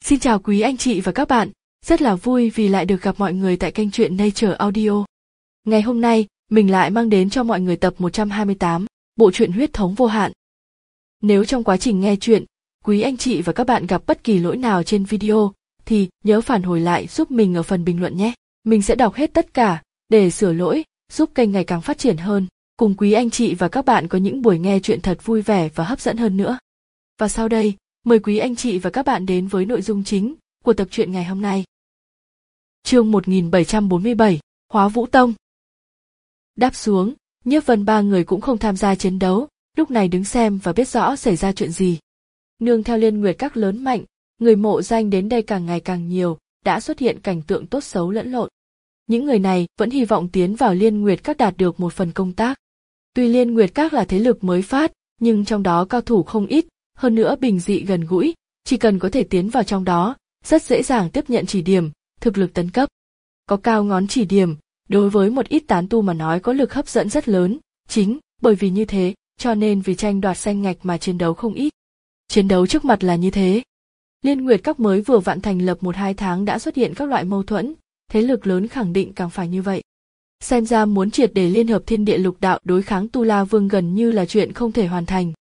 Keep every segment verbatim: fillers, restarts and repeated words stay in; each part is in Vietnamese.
Xin chào quý anh chị và các bạn, rất là vui vì lại được gặp mọi người tại kênh truyện Nature Audio. Ngày hôm nay, mình lại mang đến cho mọi người tập một trăm hai mươi tám, bộ truyện Huyết thống vô hạn. Nếu trong quá trình nghe truyện, quý anh chị và các bạn gặp bất kỳ lỗi nào trên video, thì nhớ phản hồi lại giúp mình ở phần bình luận nhé. Mình sẽ đọc hết tất cả, để sửa lỗi, giúp kênh ngày càng phát triển hơn, cùng quý anh chị và các bạn có những buổi nghe truyện thật vui vẻ và hấp dẫn hơn nữa. Và sau đây, mời quý anh chị và các bạn đến với nội dung chính của tập truyện ngày hôm nay. Chương một nghìn bảy trăm bốn mươi bảy, Hóa Vũ Tông. Đáp xuống, Nhiếp Vân ba người cũng không tham gia chiến đấu, lúc này đứng xem và biết rõ xảy ra chuyện gì. Nương theo Liên Nguyệt Các lớn mạnh, người mộ danh đến đây càng ngày càng nhiều, đã xuất hiện cảnh tượng tốt xấu lẫn lộn. Những người này vẫn hy vọng tiến vào Liên Nguyệt Các đạt được một phần công tác. Tuy Liên Nguyệt Các là thế lực mới phát, nhưng trong đó cao thủ không ít, hơn nữa bình dị gần gũi, chỉ cần có thể tiến vào trong đó, rất dễ dàng tiếp nhận chỉ điểm, thực lực tấn cấp. Có cao ngón chỉ điểm, đối với một ít tán tu mà nói có lực hấp dẫn rất lớn, chính bởi vì như thế, cho nên vì tranh đoạt danh ngạch mà chiến đấu không ít. Chiến đấu trước mặt là như thế. Liên Nguyệt Các mới vừa vặn thành lập một hai tháng đã xuất hiện các loại mâu thuẫn, thế lực lớn khẳng định càng phải như vậy. Xem ra muốn triệt để liên hợp thiên địa lục đạo đối kháng Tu La Vương gần như là chuyện không thể hoàn thành.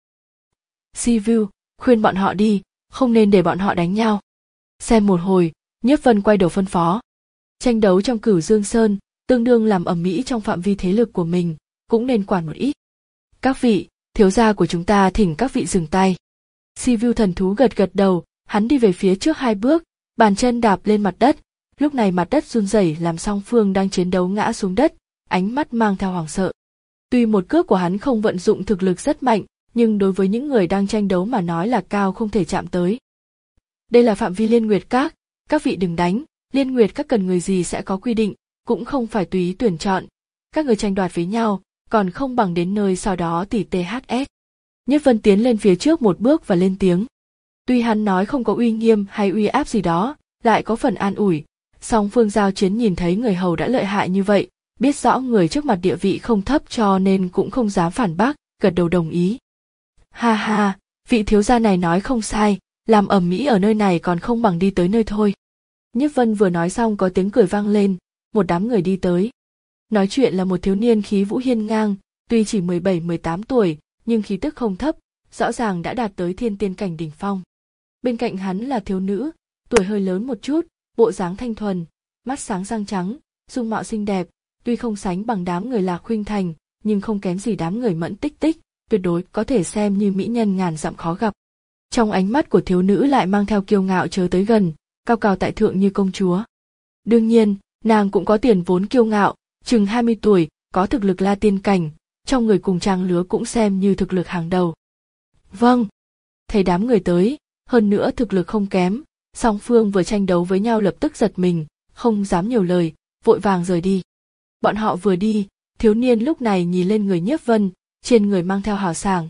Sivu, khuyên bọn họ đi, không nên để bọn họ đánh nhau. Xem một hồi, Nhiếp Vân quay đầu phân phó. Tranh đấu trong Cửu Dương Sơn, tương đương làm ầm ĩ trong phạm vi thế lực của mình, cũng nên quản một ít. Các vị, thiếu gia của chúng ta thỉnh các vị dừng tay. Sivu thần thú gật gật đầu, hắn đi về phía trước hai bước, bàn chân đạp lên mặt đất. Lúc này mặt đất run rẩy làm song phương đang chiến đấu ngã xuống đất, ánh mắt mang theo hoảng sợ. Tuy một cước của hắn không vận dụng thực lực rất mạnh, nhưng đối với những người đang tranh đấu mà nói là cao không thể chạm tới. Đây là phạm vi Liên Nguyệt Các, các vị đừng đánh, Liên Nguyệt Các cần người gì sẽ có quy định, cũng không phải tùy ý tuyển chọn. Các người tranh đoạt với nhau, còn không bằng đến nơi sau đó tỉ tê hát ét. Nhất Vân tiến lên phía trước một bước và lên tiếng. Tuy hắn nói không có uy nghiêm hay uy áp gì đó, lại có phần an ủi. Song phương giao chiến nhìn thấy người hầu đã lợi hại như vậy, biết rõ người trước mặt địa vị không thấp cho nên cũng không dám phản bác, gật đầu đồng ý. Ha ha, vị thiếu gia này nói không sai, làm ầm ĩ ở nơi này còn không bằng đi tới nơi thôi. Nhiếp Vân vừa nói xong có tiếng cười vang lên, một đám người đi tới. Nói chuyện là một thiếu niên khí vũ hiên ngang, tuy chỉ mười bảy mười tám tuổi, nhưng khí tức không thấp, rõ ràng đã đạt tới thiên tiên cảnh đỉnh phong. Bên cạnh hắn là thiếu nữ, tuổi hơi lớn một chút, bộ dáng thanh thuần, mắt sáng răng trắng, dung mạo xinh đẹp, tuy không sánh bằng đám người Lạc Khuynh Thành, nhưng không kém gì đám người Mẫn Tích Tích, tuyệt đối có thể xem như mỹ nhân ngàn dặm khó gặp. Trong ánh mắt của thiếu nữ lại mang theo kiêu ngạo chớ tới gần, cao cao tại thượng như công chúa. Đương nhiên, nàng cũng có tiền vốn kiêu ngạo, chừng hai mươi tuổi, có thực lực La Tiên cảnh, trong người cùng trang lứa cũng xem như thực lực hàng đầu. Vâng. Thấy đám người tới, hơn nữa thực lực không kém, song phương vừa tranh đấu với nhau lập tức giật mình, không dám nhiều lời, vội vàng rời đi. Bọn họ vừa đi, thiếu niên lúc này nhìn lên người Nhiếp Vân, trên người mang theo hào sảng.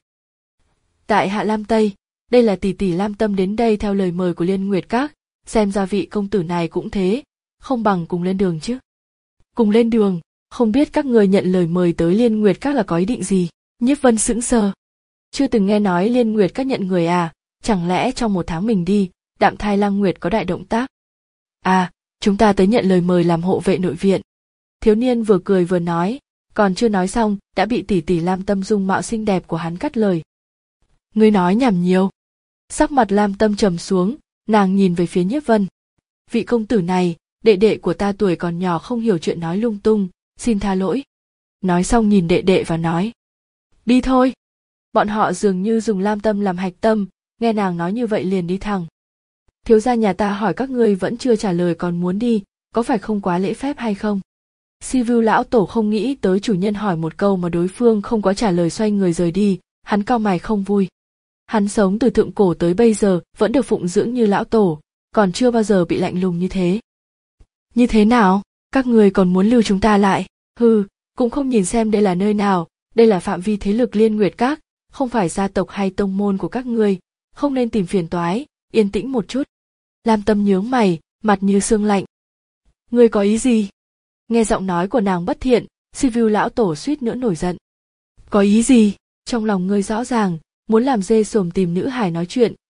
Tại hạ Lam Tây, đây là tỷ tỷ Lam Tâm đến đây theo lời mời của Liên Nguyệt Các, xem ra vị công tử này cũng thế, không bằng cùng lên đường chứ. Cùng lên đường, không biết các người nhận lời mời tới Liên Nguyệt Các là có ý định gì? Nhiếp Vân sững sờ. Chưa từng nghe nói Liên Nguyệt Các nhận người à, chẳng lẽ trong một tháng mình đi, Đạm Thai Lang Nguyệt có đại động tác? À, chúng ta tới nhận lời mời làm hộ vệ nội viện. Thiếu niên vừa cười vừa nói, còn chưa nói xong, đã bị tỷ tỷ Lam Tâm dung mạo xinh đẹp của hắn cắt lời. Ngươi nói nhảm nhiều. Sắc mặt Lam Tâm trầm xuống, nàng nhìn về phía Nhiếp Vân. Vị công tử này, đệ đệ của ta tuổi còn nhỏ không hiểu chuyện nói lung tung, xin tha lỗi. Nói xong nhìn đệ đệ và nói. Đi thôi. Bọn họ dường như dùng Lam Tâm làm hạch tâm, nghe nàng nói như vậy liền đi thẳng. Thiếu gia nhà ta hỏi các ngươi vẫn chưa trả lời còn muốn đi, có phải không quá lễ phép hay không? Sivu lão tổ không nghĩ tới chủ nhân hỏi một câu mà đối phương không có trả lời xoay người rời đi, hắn cau mày không vui. Hắn sống từ thượng cổ tới bây giờ vẫn được phụng dưỡng như lão tổ, còn chưa bao giờ bị lạnh lùng như thế. Như thế nào, các người còn muốn lưu chúng ta lại? Hừ, cũng không nhìn xem đây là nơi nào, đây là phạm vi thế lực Liên Nguyệt Các, không phải gia tộc hay tông môn của các ngươi, không nên tìm phiền toái, yên tĩnh một chút. Lam Tâm nhướng mày, mặt như xương lạnh. Ngươi có ý gì? Nghe giọng nói của nàng bất thiện, Sivu lão tổ suýt nữa nổi giận. Có ý gì? Trong lòng ngươi rõ ràng, muốn làm dê sồm tìm nữ hài nói chuyện,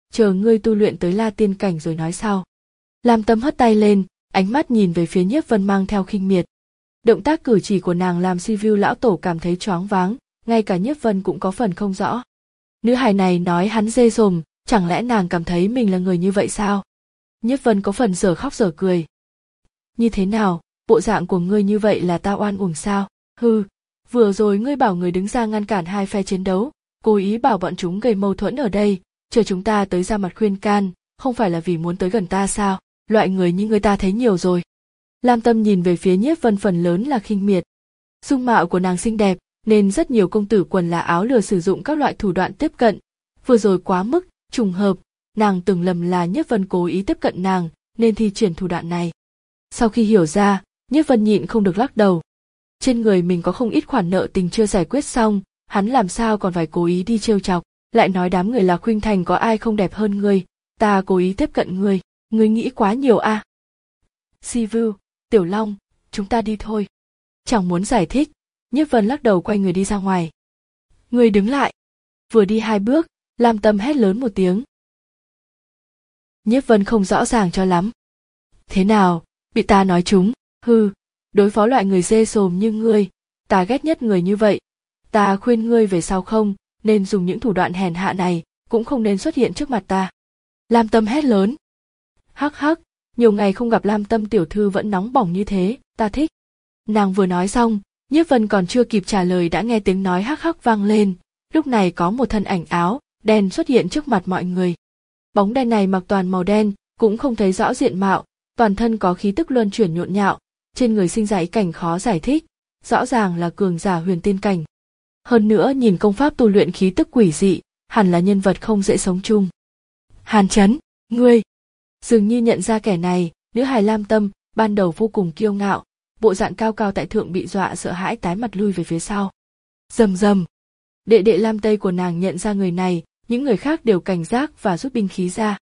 chờ ngươi tu luyện tới La Tiên cảnh rồi nói sau. Lam Tâm hất tay lên, ánh mắt nhìn về phía Nhiếp Vân mang theo khinh miệt. Động tác cử chỉ của nàng làm Sivu lão tổ cảm thấy choáng váng, ngay cả Nhiếp Vân cũng có phần không rõ. Nữ hài này nói hắn dê dồm, chẳng lẽ nàng cảm thấy mình là người như vậy sao? Nhiếp Vân có phần dở khóc dở cười. Như thế nào, bộ dạng của ngươi như vậy là ta oan uổng sao? Hừ, vừa rồi ngươi bảo người đứng ra ngăn cản hai phe chiến đấu, cố ý bảo bọn chúng gây mâu thuẫn ở đây, chờ chúng ta tới ra mặt khuyên can, không phải là vì muốn tới gần ta sao? Loại người như ngươi ta thấy nhiều rồi. Lam Tâm nhìn về phía Nhiếp Vân phần lớn là khinh miệt. Dung mạo của nàng xinh đẹp, nên rất nhiều công tử quần là áo lừa sử dụng các loại thủ đoạn tiếp cận. Vừa rồi quá mức, trùng hợp, nàng tưởng lầm là Nhiếp Vân cố ý tiếp cận nàng, nên thi triển thủ đoạn này. Sau khi hiểu ra, Nhiếp Vân nhịn không được lắc đầu. Trên người mình có không ít khoản nợ tình chưa giải quyết xong, hắn làm sao còn phải cố ý đi trêu chọc, lại nói đám người là Khuynh Thành có ai không đẹp hơn ngươi, ta cố ý tiếp cận ngươi, ngươi nghĩ quá nhiều à. Sivu, Tiểu Long, chúng ta đi thôi. Chẳng muốn giải thích, Nhiếp Vân lắc đầu quay người đi ra ngoài. Ngươi đứng lại. Vừa đi hai bước, Lam Tâm hét lớn một tiếng. Nhiếp Vân không rõ ràng cho lắm. Thế nào, bị ta nói trúng? Hừ, đối phó loại người dê sồm như ngươi, ta ghét nhất người như vậy. Ta khuyên ngươi về sau không nên dùng những thủ đoạn hèn hạ này, cũng không nên xuất hiện trước mặt ta. Lam Tâm hét lớn. Hắc hắc, nhiều ngày không gặp Lam Tâm tiểu thư vẫn nóng bỏng như thế, ta thích. Nàng vừa nói xong, Nhiếp Vân còn chưa kịp trả lời đã nghe tiếng nói hắc hắc vang lên, lúc này có một thân ảnh áo đen xuất hiện trước mặt mọi người. Bóng đen này mặc toàn màu đen, cũng không thấy rõ diện mạo, toàn thân có khí tức luân chuyển nhộn nhạo, trên người sinh ra ý cảnh khó giải thích, rõ ràng là cường giả huyền tiên cảnh. Hơn nữa nhìn công pháp tu luyện khí tức quỷ dị, hẳn là nhân vật không dễ sống chung. Hàn Chấn, ngươi! Dường như nhận ra kẻ này, nữ hài Lam Tâm, ban đầu vô cùng kiêu ngạo, bộ dạng cao cao tại thượng bị dọa sợ hãi tái mặt lui về phía sau. Rầm rầm. Đệ đệ Lam Tây của nàng nhận ra người này, những người khác đều cảnh giác và rút binh khí ra.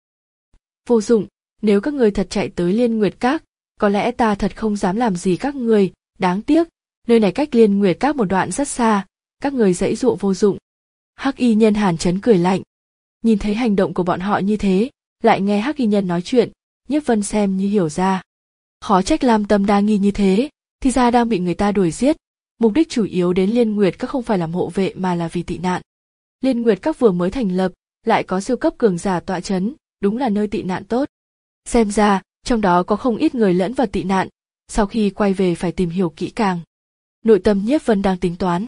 Vô dụng, nếu các ngươi thật chạy tới Liên Nguyệt Các, có lẽ ta thật không dám làm gì các ngươi, đáng tiếc, nơi này cách Liên Nguyệt Các một đoạn rất xa, các ngươi giãy dụa vô dụng. Hắc Y Nhân Hàn Chấn cười lạnh. Nhìn thấy hành động của bọn họ như thế, lại nghe Hắc Y Nhân nói chuyện, Nhiếp Vân xem như hiểu ra. Khó trách Lam Tâm đa nghi như thế, thì ra đang bị người ta đuổi giết. Mục đích chủ yếu đến Liên Nguyệt Các không phải làm hộ vệ mà là vì tị nạn. Liên Nguyệt Các vừa mới thành lập, lại có siêu cấp cường giả tọa chấn, đúng là nơi tị nạn tốt. Xem ra, trong đó có không ít người lẫn vào tị nạn, sau khi quay về phải tìm hiểu kỹ càng. Nội tâm Nhiếp Vân đang tính toán.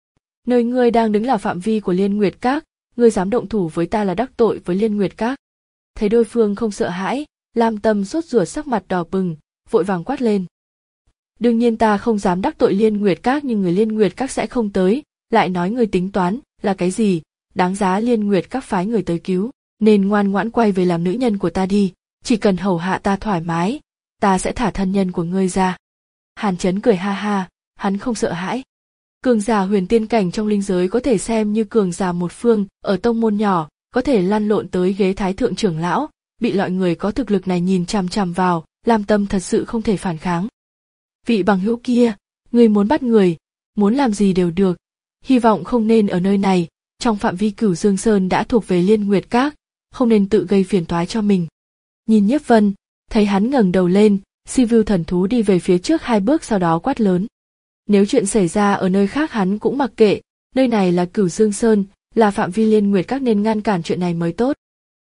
Nơi ngươi đang đứng là phạm vi của Liên Nguyệt Các, ngươi dám động thủ với ta là đắc tội với Liên Nguyệt Các. Thấy đối phương không sợ hãi, Lam Tâm sốt ruột sắc mặt đỏ bừng, vội vàng quát lên. Đương nhiên ta không dám đắc tội Liên Nguyệt Các, nhưng người Liên Nguyệt Các sẽ không tới, lại nói ngươi tính toán là cái gì, đáng giá Liên Nguyệt Các phái người tới cứu, nên ngoan ngoãn quay về làm nữ nhân của ta đi, chỉ cần hầu hạ ta thoải mái, ta sẽ thả thân nhân của ngươi ra. Hàn Chấn cười ha ha, hắn không sợ hãi. Cường giả huyền tiên cảnh trong linh giới có thể xem như cường giả một phương, ở tông môn nhỏ, có thể lăn lộn tới ghế thái thượng trưởng lão, bị loại người có thực lực này nhìn chằm chằm vào, Lam Tâm thật sự không thể phản kháng. Vị bằng hữu kia, ngươi muốn bắt người, muốn làm gì đều được, hy vọng không nên ở nơi này, trong phạm vi Cửu Dương Sơn đã thuộc về Liên Nguyệt Các, không nên tự gây phiền toái cho mình. Nhìn Nhiếp Vân, thấy hắn ngẩng đầu lên, Sivu thần thú đi về phía trước hai bước sau đó quát lớn. Nếu chuyện xảy ra ở nơi khác hắn cũng mặc kệ, nơi này là Cửu Dương Sơn, là phạm vi Liên Nguyệt Các nên ngăn cản chuyện này mới tốt.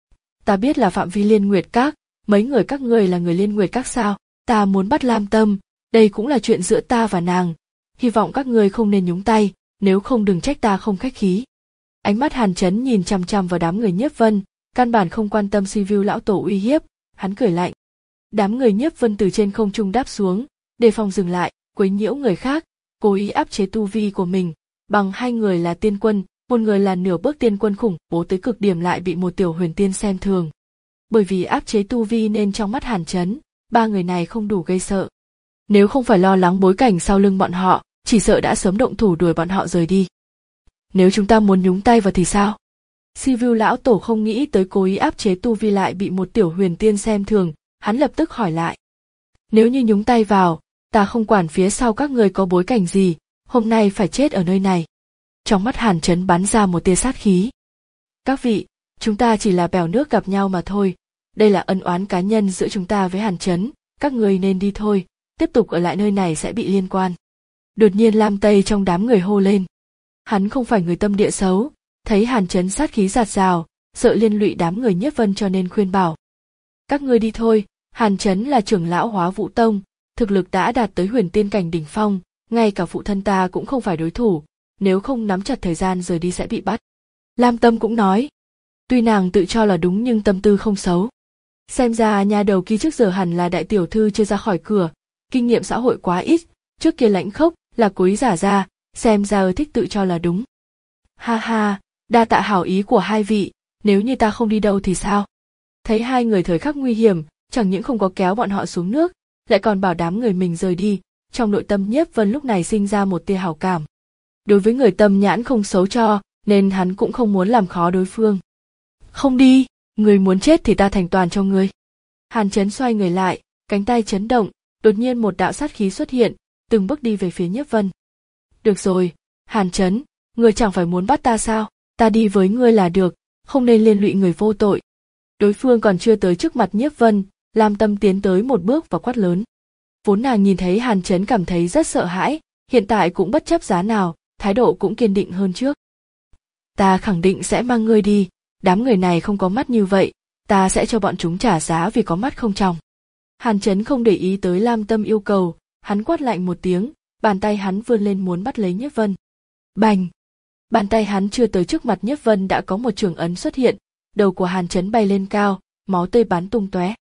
Ta biết là phạm vi Liên Nguyệt Các, mấy người các ngươi là người Liên Nguyệt Các sao? Ta muốn bắt Lam Tâm, đây cũng là chuyện giữa ta và nàng, hy vọng các ngươi không nên nhúng tay, nếu không đừng trách ta không khách khí. Ánh mắt Hàn Chấn nhìn chằm chằm vào đám người Nhiếp Vân, căn bản không quan tâm Sivu lão tổ uy hiếp, hắn cười lạnh. Đám người Nhiếp Vân từ trên không trung đáp xuống, đề phòng dừng lại, quấy nhiễu người khác, cố ý áp chế tu vi của mình, bằng hai người là tiên quân, một người là nửa bước tiên quân khủng bố tới cực điểm lại bị một tiểu huyền tiên xem thường. Bởi vì áp chế tu vi nên trong mắt Hàn Chấn, ba người này không đủ gây sợ. Nếu không phải lo lắng bối cảnh sau lưng bọn họ, chỉ sợ đã sớm động thủ đuổi bọn họ rời đi. Nếu chúng ta muốn nhúng tay vào thì sao? Sivu lão tổ không nghĩ tới cố ý áp chế tu vi lại bị một tiểu huyền tiên xem thường, hắn lập tức hỏi lại. Nếu như nhúng tay vào, ta không quản phía sau các người có bối cảnh gì, hôm nay phải chết ở nơi này. Trong mắt Hàn Chấn bắn ra một tia sát khí. Các vị, chúng ta chỉ là bèo nước gặp nhau mà thôi, đây là ân oán cá nhân giữa chúng ta với Hàn Chấn, các ngươi nên đi thôi, tiếp tục ở lại nơi này sẽ bị liên quan. Đột nhiên Lam Tây trong đám người hô lên. Hắn không phải người tâm địa xấu, thấy Hàn Chấn sát khí giạt rào, sợ liên lụy đám người Nhiếp Vân cho nên khuyên bảo. Các ngươi đi thôi, Hàn Chấn là trưởng lão Hóa Vũ Tông, thực lực đã đạt tới huyền tiên cảnh đỉnh phong, ngay cả phụ thân ta cũng không phải đối thủ, nếu không nắm chặt thời gian rời đi sẽ bị bắt. Lam Tâm cũng nói. Tuy nàng tự cho là đúng nhưng tâm tư không xấu. Xem ra nhà đầu kia trước giờ hẳn là đại tiểu thư chưa ra khỏi cửa, kinh nghiệm xã hội quá ít, trước kia lãnh khốc là cố ý giả ra, xem ra thích tự cho là đúng. Ha ha, đa tạ hảo ý của hai vị, nếu như ta không đi đâu thì sao? Thấy hai người thời khắc nguy hiểm, chẳng những không có kéo bọn họ xuống nước, lại còn bảo đám người mình rời đi, trong nội tâm Nhiếp Vân lúc này sinh ra một tia hảo cảm. Đối với người tâm nhãn không xấu cho, nên hắn cũng không muốn làm khó đối phương. Không đi, người muốn chết thì ta thành toàn cho ngươi. Hàn Chấn xoay người lại, cánh tay chấn động, đột nhiên một đạo sát khí xuất hiện, từng bước đi về phía Nhiếp Vân. Được rồi, Hàn Chấn, ngươi chẳng phải muốn bắt ta sao? Ta đi với ngươi là được, không nên liên lụy người vô tội. Đối phương còn chưa tới trước mặt Nhiếp Vân, Lam Tâm tiến tới một bước và quát lớn. Vốn nàng nhìn thấy Hàn Chấn cảm thấy rất sợ hãi, hiện tại cũng bất chấp giá nào, thái độ cũng kiên định hơn trước. Ta khẳng định sẽ mang ngươi đi, đám người này không có mắt như vậy, ta sẽ cho bọn chúng trả giá vì có mắt không tròng. Hàn Chấn không để ý tới Lam Tâm yêu cầu, hắn quát lạnh một tiếng, bàn tay hắn vươn lên muốn bắt lấy Nhiếp Vân. Bành! Bàn tay hắn chưa tới trước mặt Nhiếp Vân đã có một trường ấn xuất hiện, đầu của Hàn Chấn bay lên cao, máu tươi bắn tung tóe.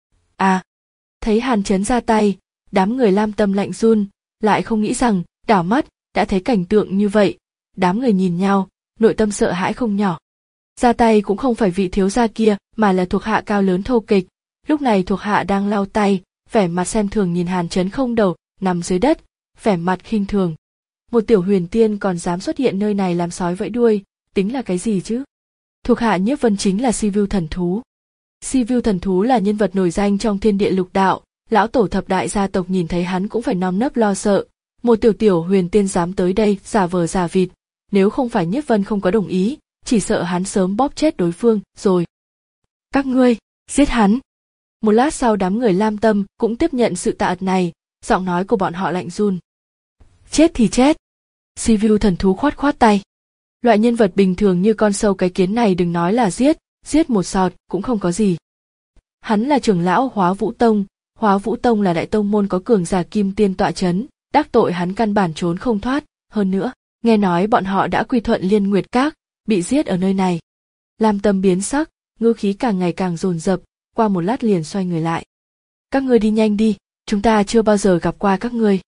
À! Thấy Hàn Chấn ra tay, đám người Lam Tâm lạnh run, lại không nghĩ rằng, đảo mắt, đã thấy cảnh tượng như vậy, đám người nhìn nhau, nội tâm sợ hãi không nhỏ. Ra tay cũng không phải vị thiếu gia kia, mà là thuộc hạ cao lớn thô kịch, lúc này thuộc hạ đang lau tay, vẻ mặt xem thường nhìn Hàn Chấn không đầu, nằm dưới đất, vẻ mặt khinh thường. Một tiểu huyền tiên còn dám xuất hiện nơi này làm sói vẫy đuôi, tính là cái gì chứ? Thuộc hạ Nhiếp Vân chính là Si Vu thần thú. Si Vu thần thú là nhân vật nổi danh trong thiên địa lục đạo, lão tổ thập đại gia tộc nhìn thấy hắn cũng phải nơm nớp lo sợ, một tiểu tiểu huyền tiên dám tới đây giả vờ giả vịt, nếu không phải Nhiếp Vân không có đồng ý, chỉ sợ hắn sớm bóp chết đối phương rồi. Các ngươi, giết hắn. Một lát sau đám người Lam Tâm cũng tiếp nhận sự tạ ật này, giọng nói của bọn họ lạnh run. Chết thì chết. Si Vu thần thú khoát khoát tay. Loại nhân vật bình thường như con sâu cái kiến này đừng nói là giết, giết một sọt cũng không có gì. Hắn là trưởng lão Hóa Vũ Tông, Hóa Vũ Tông là đại tông môn có cường giả kim tiên tọa chấn, đắc tội hắn căn bản trốn không thoát, hơn nữa, nghe nói bọn họ đã quy thuận Liên Nguyệt Các, bị giết ở nơi này. Lam Tâm biến sắc, ngữ khí càng ngày càng dồn dập, qua một lát liền xoay người lại. Các ngươi đi nhanh đi, chúng ta chưa bao giờ gặp qua các ngươi.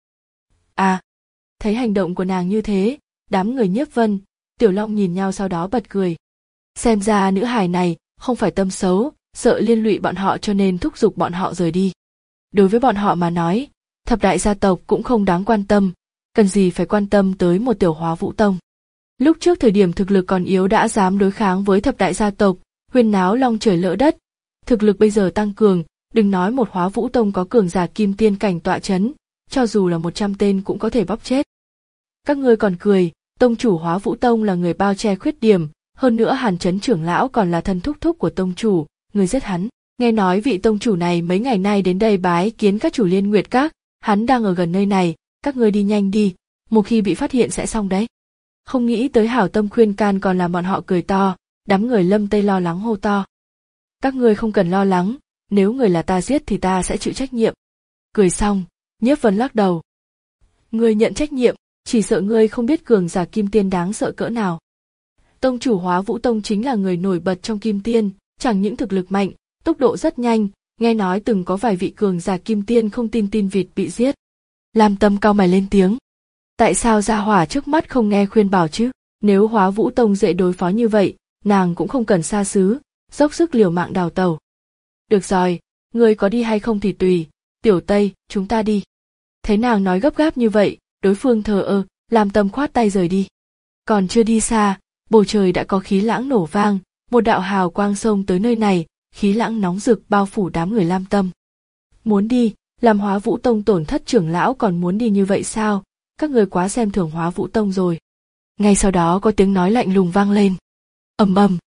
À, thấy hành động của nàng như thế, đám người Nhiếp Vân, Tiểu Long nhìn nhau sau đó bật cười. Xem ra nữ hài này không phải tâm xấu, sợ liên lụy bọn họ cho nên thúc giục bọn họ rời đi. Đối với bọn họ mà nói, thập đại gia tộc cũng không đáng quan tâm, cần gì phải quan tâm tới một tiểu Hóa Vũ Tông. Lúc trước thời điểm thực lực còn yếu đã dám đối kháng với thập đại gia tộc, huyên náo long trời lỡ đất. Thực lực bây giờ tăng cường, đừng nói một Hóa Vũ Tông có cường giả kim tiên cảnh tọa chấn, cho dù là một trăm tên cũng có thể bóp chết. Các ngươi còn cười, tông chủ Hóa Vũ Tông là người bao che khuyết điểm, hơn nữa Hàn Chấn trưởng lão còn là thân thúc thúc của tông chủ, người giết hắn. Nghe nói vị tông chủ này mấy ngày nay đến đây bái kiến các chủ Liên Nguyệt Các, hắn đang ở gần nơi này, các ngươi đi nhanh đi, một khi bị phát hiện sẽ xong đấy. Không nghĩ tới hảo tâm khuyên can còn làm bọn họ cười to, đám người Lâm Tây lo lắng hô to. Các ngươi không cần lo lắng, nếu người là ta giết thì ta sẽ chịu trách nhiệm. Cười xong, Nhiếp Vân lắc đầu. Ngươi nhận trách nhiệm, chỉ sợ ngươi không biết cường giả kim tiên đáng sợ cỡ nào. Tông chủ Hóa Vũ Tông chính là người nổi bật trong kim tiên, chẳng những thực lực mạnh, tốc độ rất nhanh, nghe nói từng có vài vị cường giả kim tiên không tin tin vịt bị giết. Lam Tâm cau mày lên tiếng. Tại sao gia hỏa trước mắt không nghe khuyên bảo chứ? Nếu Hóa Vũ Tông dễ đối phó như vậy, nàng cũng không cần xa xứ, dốc sức liều mạng đào tẩu. Được rồi, ngươi có đi hay không thì tùy, Tiểu Tây, chúng ta đi. Thấy nàng nói gấp gáp như vậy, đối phương thờ ơ, Lam Tâm khoát tay rời đi. Còn chưa đi xa, bầu trời đã có khí lãng nổ vang, một đạo hào quang xông tới nơi này, khí lãng nóng rực bao phủ đám người Lam Tâm. Muốn đi, làm Hóa Vũ Tông tổn thất trưởng lão còn muốn đi như vậy sao? Các người quá xem thường Hóa Vũ Tông rồi. Ngay sau đó có tiếng nói lạnh lùng vang lên. Ầm ầm.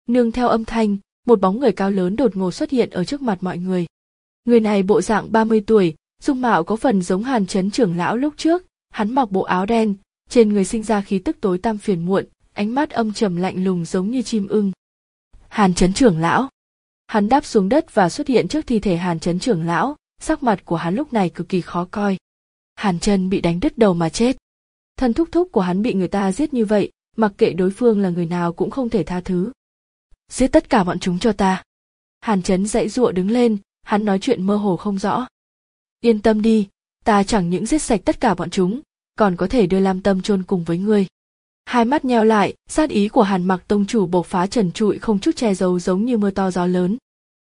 Nương theo âm thanh, một bóng người cao lớn đột ngột xuất hiện ở trước mặt mọi người. Người này bộ dạng ba mươi tuổi, dung mạo có phần giống Hàn Chấn trưởng lão lúc trước, hắn mặc bộ áo đen, trên người sinh ra khí tức tối tăm phiền muộn, ánh mắt âm trầm lạnh lùng giống như chim ưng. Hàn Chấn trưởng lão. Hắn đáp xuống đất và xuất hiện trước thi thể Hàn Chấn trưởng lão, sắc mặt của hắn lúc này cực kỳ khó coi. Hàn Chân bị đánh đứt đầu mà chết. Thân thúc thúc của hắn bị người ta giết như vậy, mặc kệ đối phương là người nào cũng không thể tha thứ. Giết tất cả bọn chúng cho ta. Hàn Chấn giãy giụa đứng lên, hắn nói chuyện mơ hồ không rõ. Yên tâm đi, ta chẳng những giết sạch tất cả bọn chúng, còn có thể đưa Lam Tâm chôn cùng với ngươi. Hai mắt nheo lại, sát ý của Hàn Mặc tông chủ bộc phá trần trụi không chút che giấu giống như mưa to gió lớn.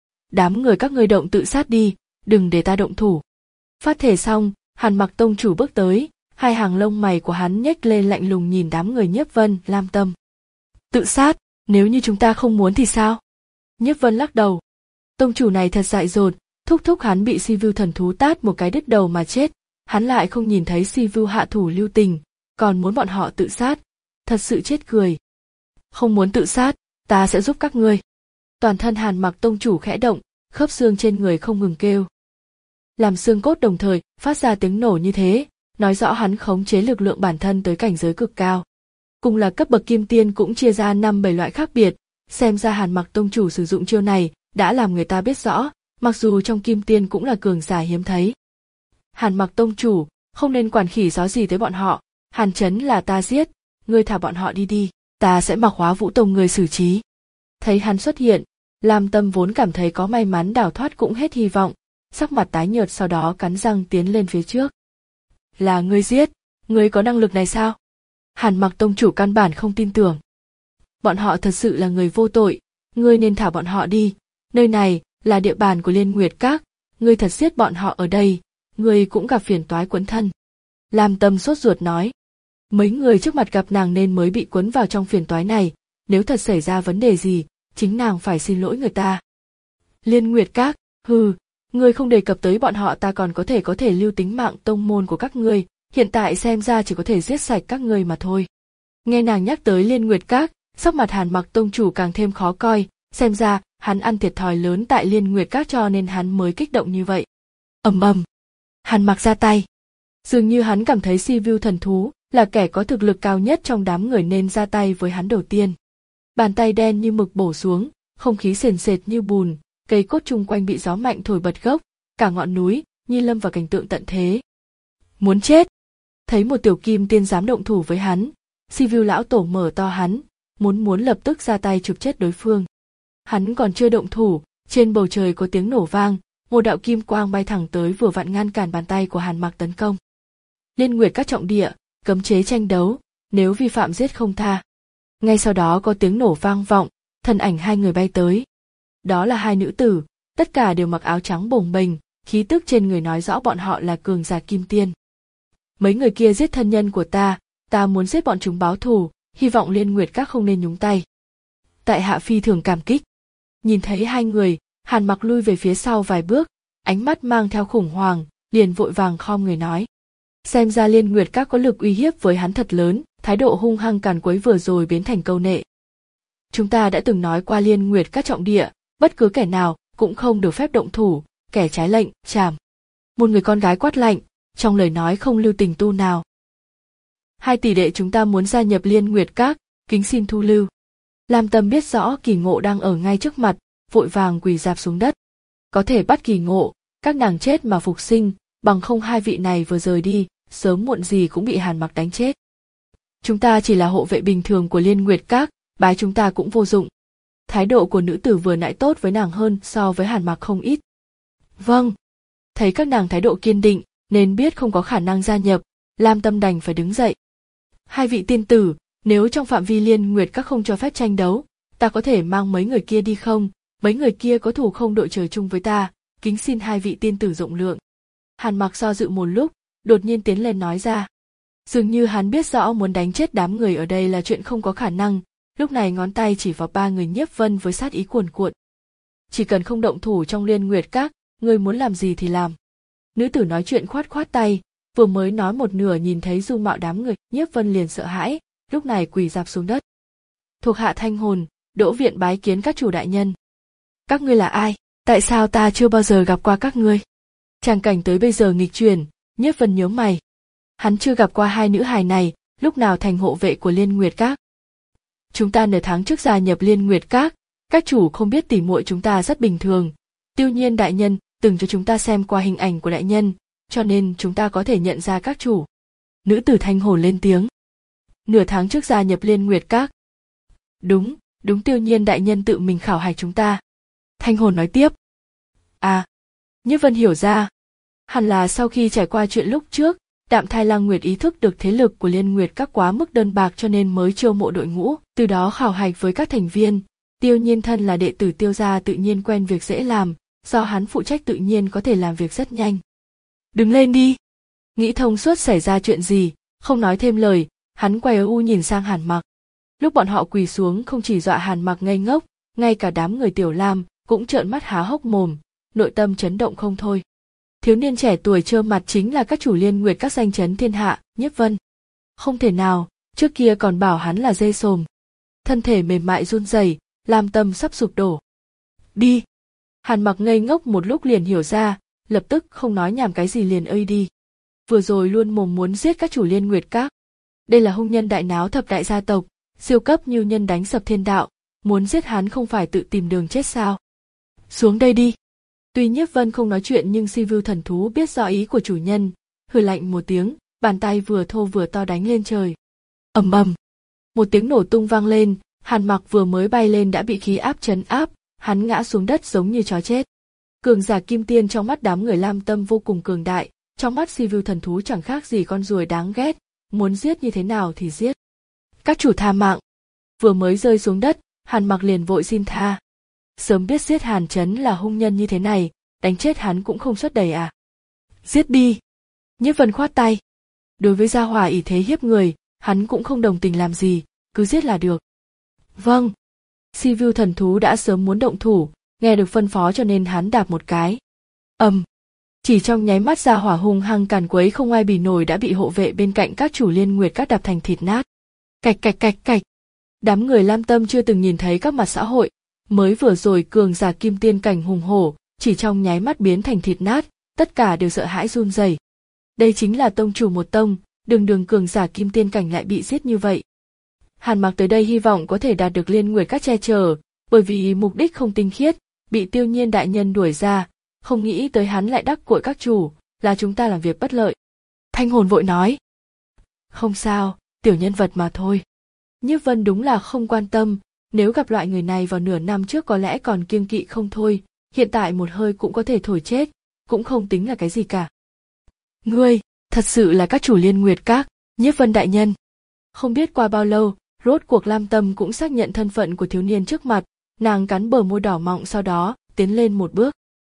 Đám người các ngươi động tự sát đi, đừng để ta động thủ. Phát thể xong, Hàn Mặc tông chủ bước tới, hai hàng lông mày của hắn nhếch lên lạnh lùng nhìn đám người Nhiếp Vân, Lam Tâm. Tự sát, nếu như chúng ta không muốn thì sao? Nhiếp Vân lắc đầu. Tông chủ này thật dại dột, thúc thúc hắn bị Si Vu thần thú tát một cái đứt đầu mà chết, hắn lại không nhìn thấy Si Vu hạ thủ lưu tình, còn muốn bọn họ tự sát, thật sự chết cười. Không muốn tự sát, ta sẽ giúp các ngươi. Toàn thân Hàn Mặc tông chủ khẽ động, khớp xương trên người không ngừng kêu. Làm xương cốt đồng thời phát ra tiếng nổ như thế, nói rõ hắn khống chế lực lượng bản thân tới cảnh giới cực cao. Cùng là cấp bậc kim tiên cũng chia ra năm bảy loại khác biệt, xem ra Hàn Mặc tông chủ sử dụng chiêu này đã làm người ta biết rõ, mặc dù trong kim tiên cũng là cường giả hiếm thấy. Hàn Mặc tông chủ, không nên quản khỉ gió gì tới bọn họ, Hàn Chấn là ta giết, ngươi thả bọn họ đi đi, ta sẽ mặc Hóa Vũ tông người xử trí. Thấy hắn xuất hiện, Lam Tâm vốn cảm thấy có may mắn đào thoát cũng hết hy vọng, sắc mặt tái nhợt sau đó cắn răng tiến lên phía trước. Là ngươi giết, ngươi có năng lực này sao? Hàn Mặc tông chủ căn bản không tin tưởng. Bọn họ thật sự là người vô tội, ngươi nên thả bọn họ đi, nơi này là địa bàn của Liên Nguyệt Các, ngươi thật giết bọn họ ở đây, ngươi cũng gặp phiền toái quấn thân. Lam Tâm sốt ruột nói. Mấy người trước mặt gặp nàng nên mới bị quấn vào trong phiền toái này, nếu thật xảy ra vấn đề gì, chính nàng phải xin lỗi người ta. Liên Nguyệt Các, hừ, ngươi không đề cập tới bọn họ ta còn có thể có thể lưu tính mạng tông môn của các ngươi, hiện tại xem ra chỉ có thể giết sạch các ngươi mà thôi. Nghe nàng nhắc tới Liên Nguyệt Các, sắc mặt Hàn Mặc tông chủ càng thêm khó coi, xem ra hắn ăn thiệt thòi lớn tại Liên Nguyệt Các cho nên hắn mới kích động như vậy. Ầm ầm, Hàn Mặc ra tay. Dường như hắn cảm thấy Si Vu thần thú là kẻ có thực lực cao nhất trong đám người nên ra tay với hắn đầu tiên. Bàn tay đen như mực bổ xuống, không khí sền sệt như bùn, cây cốt chung quanh bị gió mạnh thổi bật gốc, cả ngọn núi như lâm vào cảnh tượng tận thế. Muốn chết! Thấy một tiểu kim tiên dám động thủ với hắn, Si Vu lão tổ mở to hắn, muốn muốn lập tức ra tay chụp chết đối phương. Hắn còn chưa động thủ, trên bầu trời có tiếng nổ vang, một đạo kim quang bay thẳng tới vừa vặn ngăn cản bàn tay của Hàn Mặc tấn công. Liên Nguyệt Các trọng địa, cấm chế tranh đấu, nếu vi phạm giết không tha. Ngay sau đó có tiếng nổ vang vọng, thân ảnh hai người bay tới. Đó là hai nữ tử, tất cả đều mặc áo trắng bồng bềnh, khí tức trên người nói rõ bọn họ là cường giả kim tiên. Mấy người kia giết thân nhân của ta, ta muốn giết bọn chúng báo thù, hy vọng Liên Nguyệt Các không nên nhúng tay. Tại hạ phi thường cảm kích. Nhìn thấy hai người, Hàn Mặc lui về phía sau vài bước, ánh mắt mang theo khủng hoảng, liền vội vàng khom người nói. Xem ra Liên Nguyệt Các có lực uy hiếp với hắn thật lớn, thái độ hung hăng càn quấy vừa rồi biến thành câu nệ. Chúng ta đã từng nói qua Liên Nguyệt Các trọng địa, bất cứ kẻ nào cũng không được phép động thủ, kẻ trái lệnh, trảm. Một người con gái quát lạnh, trong lời nói không lưu tình tu nào. Hai tỷ đệ chúng ta muốn gia nhập Liên Nguyệt Các, kính xin thu lưu. Lam Tâm biết rõ Kỳ Ngộ đang ở ngay trước mặt, vội vàng quỳ rạp xuống đất. Có thể bắt Kỳ Ngộ, các nàng chết mà phục sinh, bằng không hai vị này vừa rời đi, sớm muộn gì cũng bị Hàn Mặc đánh chết. Chúng ta chỉ là hộ vệ bình thường của Liên Nguyệt Các, bái chúng ta cũng vô dụng. Thái độ của nữ tử vừa nãy tốt với nàng hơn so với Hàn Mặc không ít. Vâng. Thấy các nàng thái độ kiên định, nên biết không có khả năng gia nhập, Lam Tâm đành phải đứng dậy. Hai vị tiên tử, nếu trong phạm vi Liên Nguyệt Các không cho phép tranh đấu, ta có thể mang mấy người kia đi không? Mấy người kia có thù không đội trời chung với ta, kính xin hai vị tiên tử rộng lượng. Hàn Mặc do dự một lúc, đột nhiên tiến lên nói ra. Dường như hắn biết rõ muốn đánh chết đám người ở đây là chuyện không có khả năng, lúc này ngón tay chỉ vào ba người Nhiếp Vân với sát ý cuồn cuộn. Chỉ cần không động thủ trong Liên Nguyệt Các, người muốn làm gì thì làm. Nữ tử nói chuyện khoát khoát tay, vừa mới nói một nửa nhìn thấy dung mạo đám người, Nhiếp Vân liền sợ hãi, lúc này quỳ rạp xuống đất. Thuộc hạ Thanh Hồn, Đỗ Viện bái kiến các chủ đại nhân. Các ngươi là ai? Tại sao ta chưa bao giờ gặp qua các ngươi? Tràng cảnh tới bây giờ nghịch chuyển, Nhiếp Vân nhớ mày. Hắn chưa gặp qua hai nữ hài này, lúc nào thành hộ vệ của Liên Nguyệt Các. Chúng ta nửa tháng trước gia nhập Liên Nguyệt Các, các chủ không biết tỉ muội chúng ta rất bình thường. Tiêu Nhiên đại nhân từng cho chúng ta xem qua hình ảnh của đại nhân, cho nên chúng ta có thể nhận ra các chủ. Nữ tử Thanh Hồn lên tiếng. Nửa tháng trước gia nhập Liên Nguyệt Các. Đúng, đúng Tiêu Nhiên đại nhân tự mình khảo hạch chúng ta. Thanh Hồn nói tiếp. À, Nhiếp Vân hiểu ra. Hẳn là sau khi trải qua chuyện lúc trước, Đạm Thai Lang Nguyệt ý thức được thế lực của Liên Nguyệt Các quá mức đơn bạc cho nên mới chiêu mộ đội ngũ, từ đó khảo hạch với các thành viên. Tiêu Nhiên thân là đệ tử Tiêu gia tự nhiên quen việc dễ làm, do hắn phụ trách tự nhiên có thể làm việc rất nhanh. Đứng lên đi. Nghĩ thông suốt xảy ra chuyện gì, không nói thêm lời, hắn quay u nhìn sang Hàn Mặc. Lúc bọn họ quỳ xuống không chỉ dọa Hàn Mặc ngây ngốc, ngay cả đám người Tiểu Lam cũng trợn mắt há hốc mồm, nội tâm chấn động không thôi. Thiếu niên trẻ tuổi trơ mặt chính là các chủ Liên Nguyệt Các danh chấn thiên hạ, Nhiếp Vân. Không thể nào, trước kia còn bảo hắn là dê sồm. Thân thể mềm mại run rẩy, Lam tâm sắp sụp đổ. Đi. Hàn Mặc ngây ngốc một lúc liền hiểu ra, lập tức không nói nhảm cái gì liền ơi đi. Vừa rồi luôn mồm muốn giết các chủ Liên Nguyệt Các. Đây là hung nhân đại náo thập đại gia tộc, siêu cấp như nhân đánh sập thiên đạo, muốn giết hắn không phải tự tìm đường chết sao? Xuống đây đi. Tuy Nhiếp Vân không nói chuyện nhưng Si Vưu thần thú biết rõ ý của chủ nhân, hừ lạnh một tiếng, bàn tay vừa thô vừa to đánh lên trời. Ầm ầm, một tiếng nổ tung vang lên, Hàn Mặc vừa mới bay lên đã bị khí áp chấn áp, hắn ngã xuống đất giống như chó chết. Cường giả kim tiên trong mắt đám người Lam Tâm vô cùng cường đại, trong mắt Si Vưu thần thú chẳng khác gì con ruồi đáng ghét, muốn giết như thế nào thì giết. Các chủ tha mạng. Vừa mới rơi xuống đất, Hàn Mặc liền vội xin tha. Sớm biết giết Hàn Chấn là hung nhân như thế này, đánh chết hắn cũng không xuất đầy à. Giết đi. Nhiếp Vân khoát tay. Đối với gia hỏa ỷ thế hiếp người, hắn cũng không đồng tình làm gì, cứ giết là được. Vâng. Si Vưu thần thú đã sớm muốn động thủ, nghe được phân phó cho nên hắn đạp một cái. Ầm. Um. Chỉ trong nháy mắt gia hỏa hung hăng càn quấy không ai bì nổi đã bị hộ vệ bên cạnh các chủ Liên Nguyệt Các đạp thành thịt nát. Cạch cạch cạch cạch. Đám người Lam Tâm chưa từng nhìn thấy các mặt xã hội, mới vừa rồi cường giả kim tiên cảnh hùng hổ, chỉ trong nháy mắt biến thành thịt nát, tất cả đều sợ hãi run rẩy. Đây chính là tông chủ một tông, đường đường cường giả kim tiên cảnh lại bị giết như vậy. Hàn Mặc tới đây hy vọng có thể đạt được Liên Nguyệt Các che chở, bởi vì mục đích không tinh khiết, bị Tiêu Nhiên đại nhân đuổi ra, không nghĩ tới hắn lại đắc tội các chủ, là chúng ta làm việc bất lợi. Thanh Hồn vội nói. Không sao, tiểu nhân vật mà thôi. Nhiếp Vân đúng là không quan tâm, nếu gặp loại người này vào nửa năm trước có lẽ còn kiêng kỵ không thôi, hiện tại một hơi cũng có thể thổi chết, cũng không tính là cái gì cả. Ngươi, thật sự là các chủ Liên Nguyệt Các, Nhiếp Vân đại nhân. Không biết qua bao lâu, rốt cuộc Lam Tâm cũng xác nhận thân phận của thiếu niên trước mặt, nàng cắn bờ môi đỏ mọng sau đó, tiến lên một bước.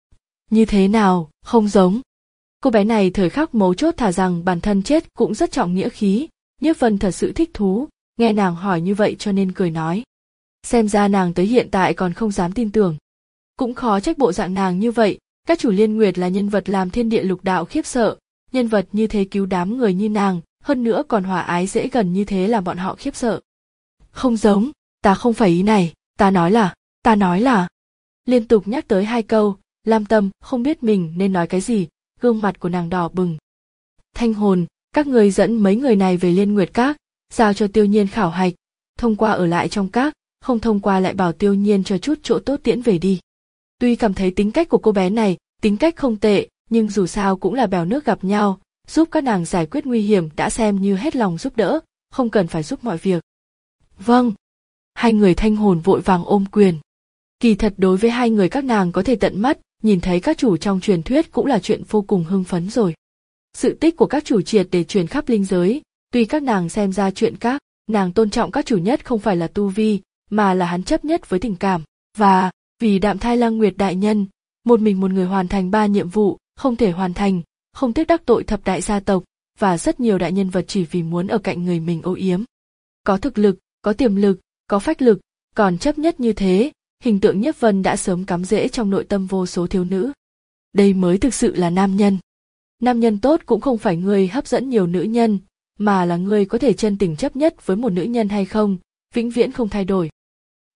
Như thế nào, không giống. Cô bé này thời khắc mấu chốt thả rằng bản thân chết cũng rất trọng nghĩa khí, Nhiếp Vân thật sự thích thú, nghe nàng hỏi như vậy cho nên cười nói. Xem ra nàng tới hiện tại còn không dám tin tưởng. Cũng khó trách bộ dạng nàng như vậy, các chủ Liên Nguyệt là nhân vật làm thiên địa lục đạo khiếp sợ, nhân vật như thế cứu đám người như nàng, hơn nữa còn hòa ái dễ gần như thế là bọn họ khiếp sợ. Không giống, ta không phải ý này, ta nói là, ta nói là. Liên tục nhắc tới hai câu, Lam Tâm không biết mình nên nói cái gì, gương mặt của nàng đỏ bừng. Thanh Hồn, các người dẫn mấy người này về Liên Nguyệt Các, giao cho Tiêu Nhiên khảo hạch, thông qua ở lại trong các, không thông qua lại bảo Tiêu Nhiên cho chút chỗ tốt tiễn về đi. Tuy cảm thấy tính cách của cô bé này, tính cách không tệ, nhưng dù sao cũng là bèo nước gặp nhau, giúp các nàng giải quyết nguy hiểm đã xem như hết lòng giúp đỡ, không cần phải giúp mọi việc. Vâng. Hai người Thanh Hồn vội vàng ôm quyền. Kỳ thật đối với hai người các nàng có thể tận mắt, nhìn thấy các chủ trong truyền thuyết cũng là chuyện vô cùng hưng phấn rồi. Sự tích của các chủ triệt để truyền khắp linh giới, tuy các nàng xem ra chuyện các, nàng tôn trọng các chủ nhất không phải là tu vi, mà là hắn chấp nhất với tình cảm, và vì Đạm Thai Lang Nguyệt đại nhân, một mình một người hoàn thành ba nhiệm vụ, không thể hoàn thành, không tiếc đắc tội thập đại gia tộc, và rất nhiều đại nhân vật chỉ vì muốn ở cạnh người mình âu yếm. Có thực lực, có tiềm lực, có phách lực, còn chấp nhất như thế, hình tượng Nhiếp Vân đã sớm cắm rễ trong nội tâm vô số thiếu nữ. Đây mới thực sự là nam nhân. Nam nhân tốt cũng không phải người hấp dẫn nhiều nữ nhân, mà là người có thể chân tình chấp nhất với một nữ nhân hay không, vĩnh viễn không thay đổi.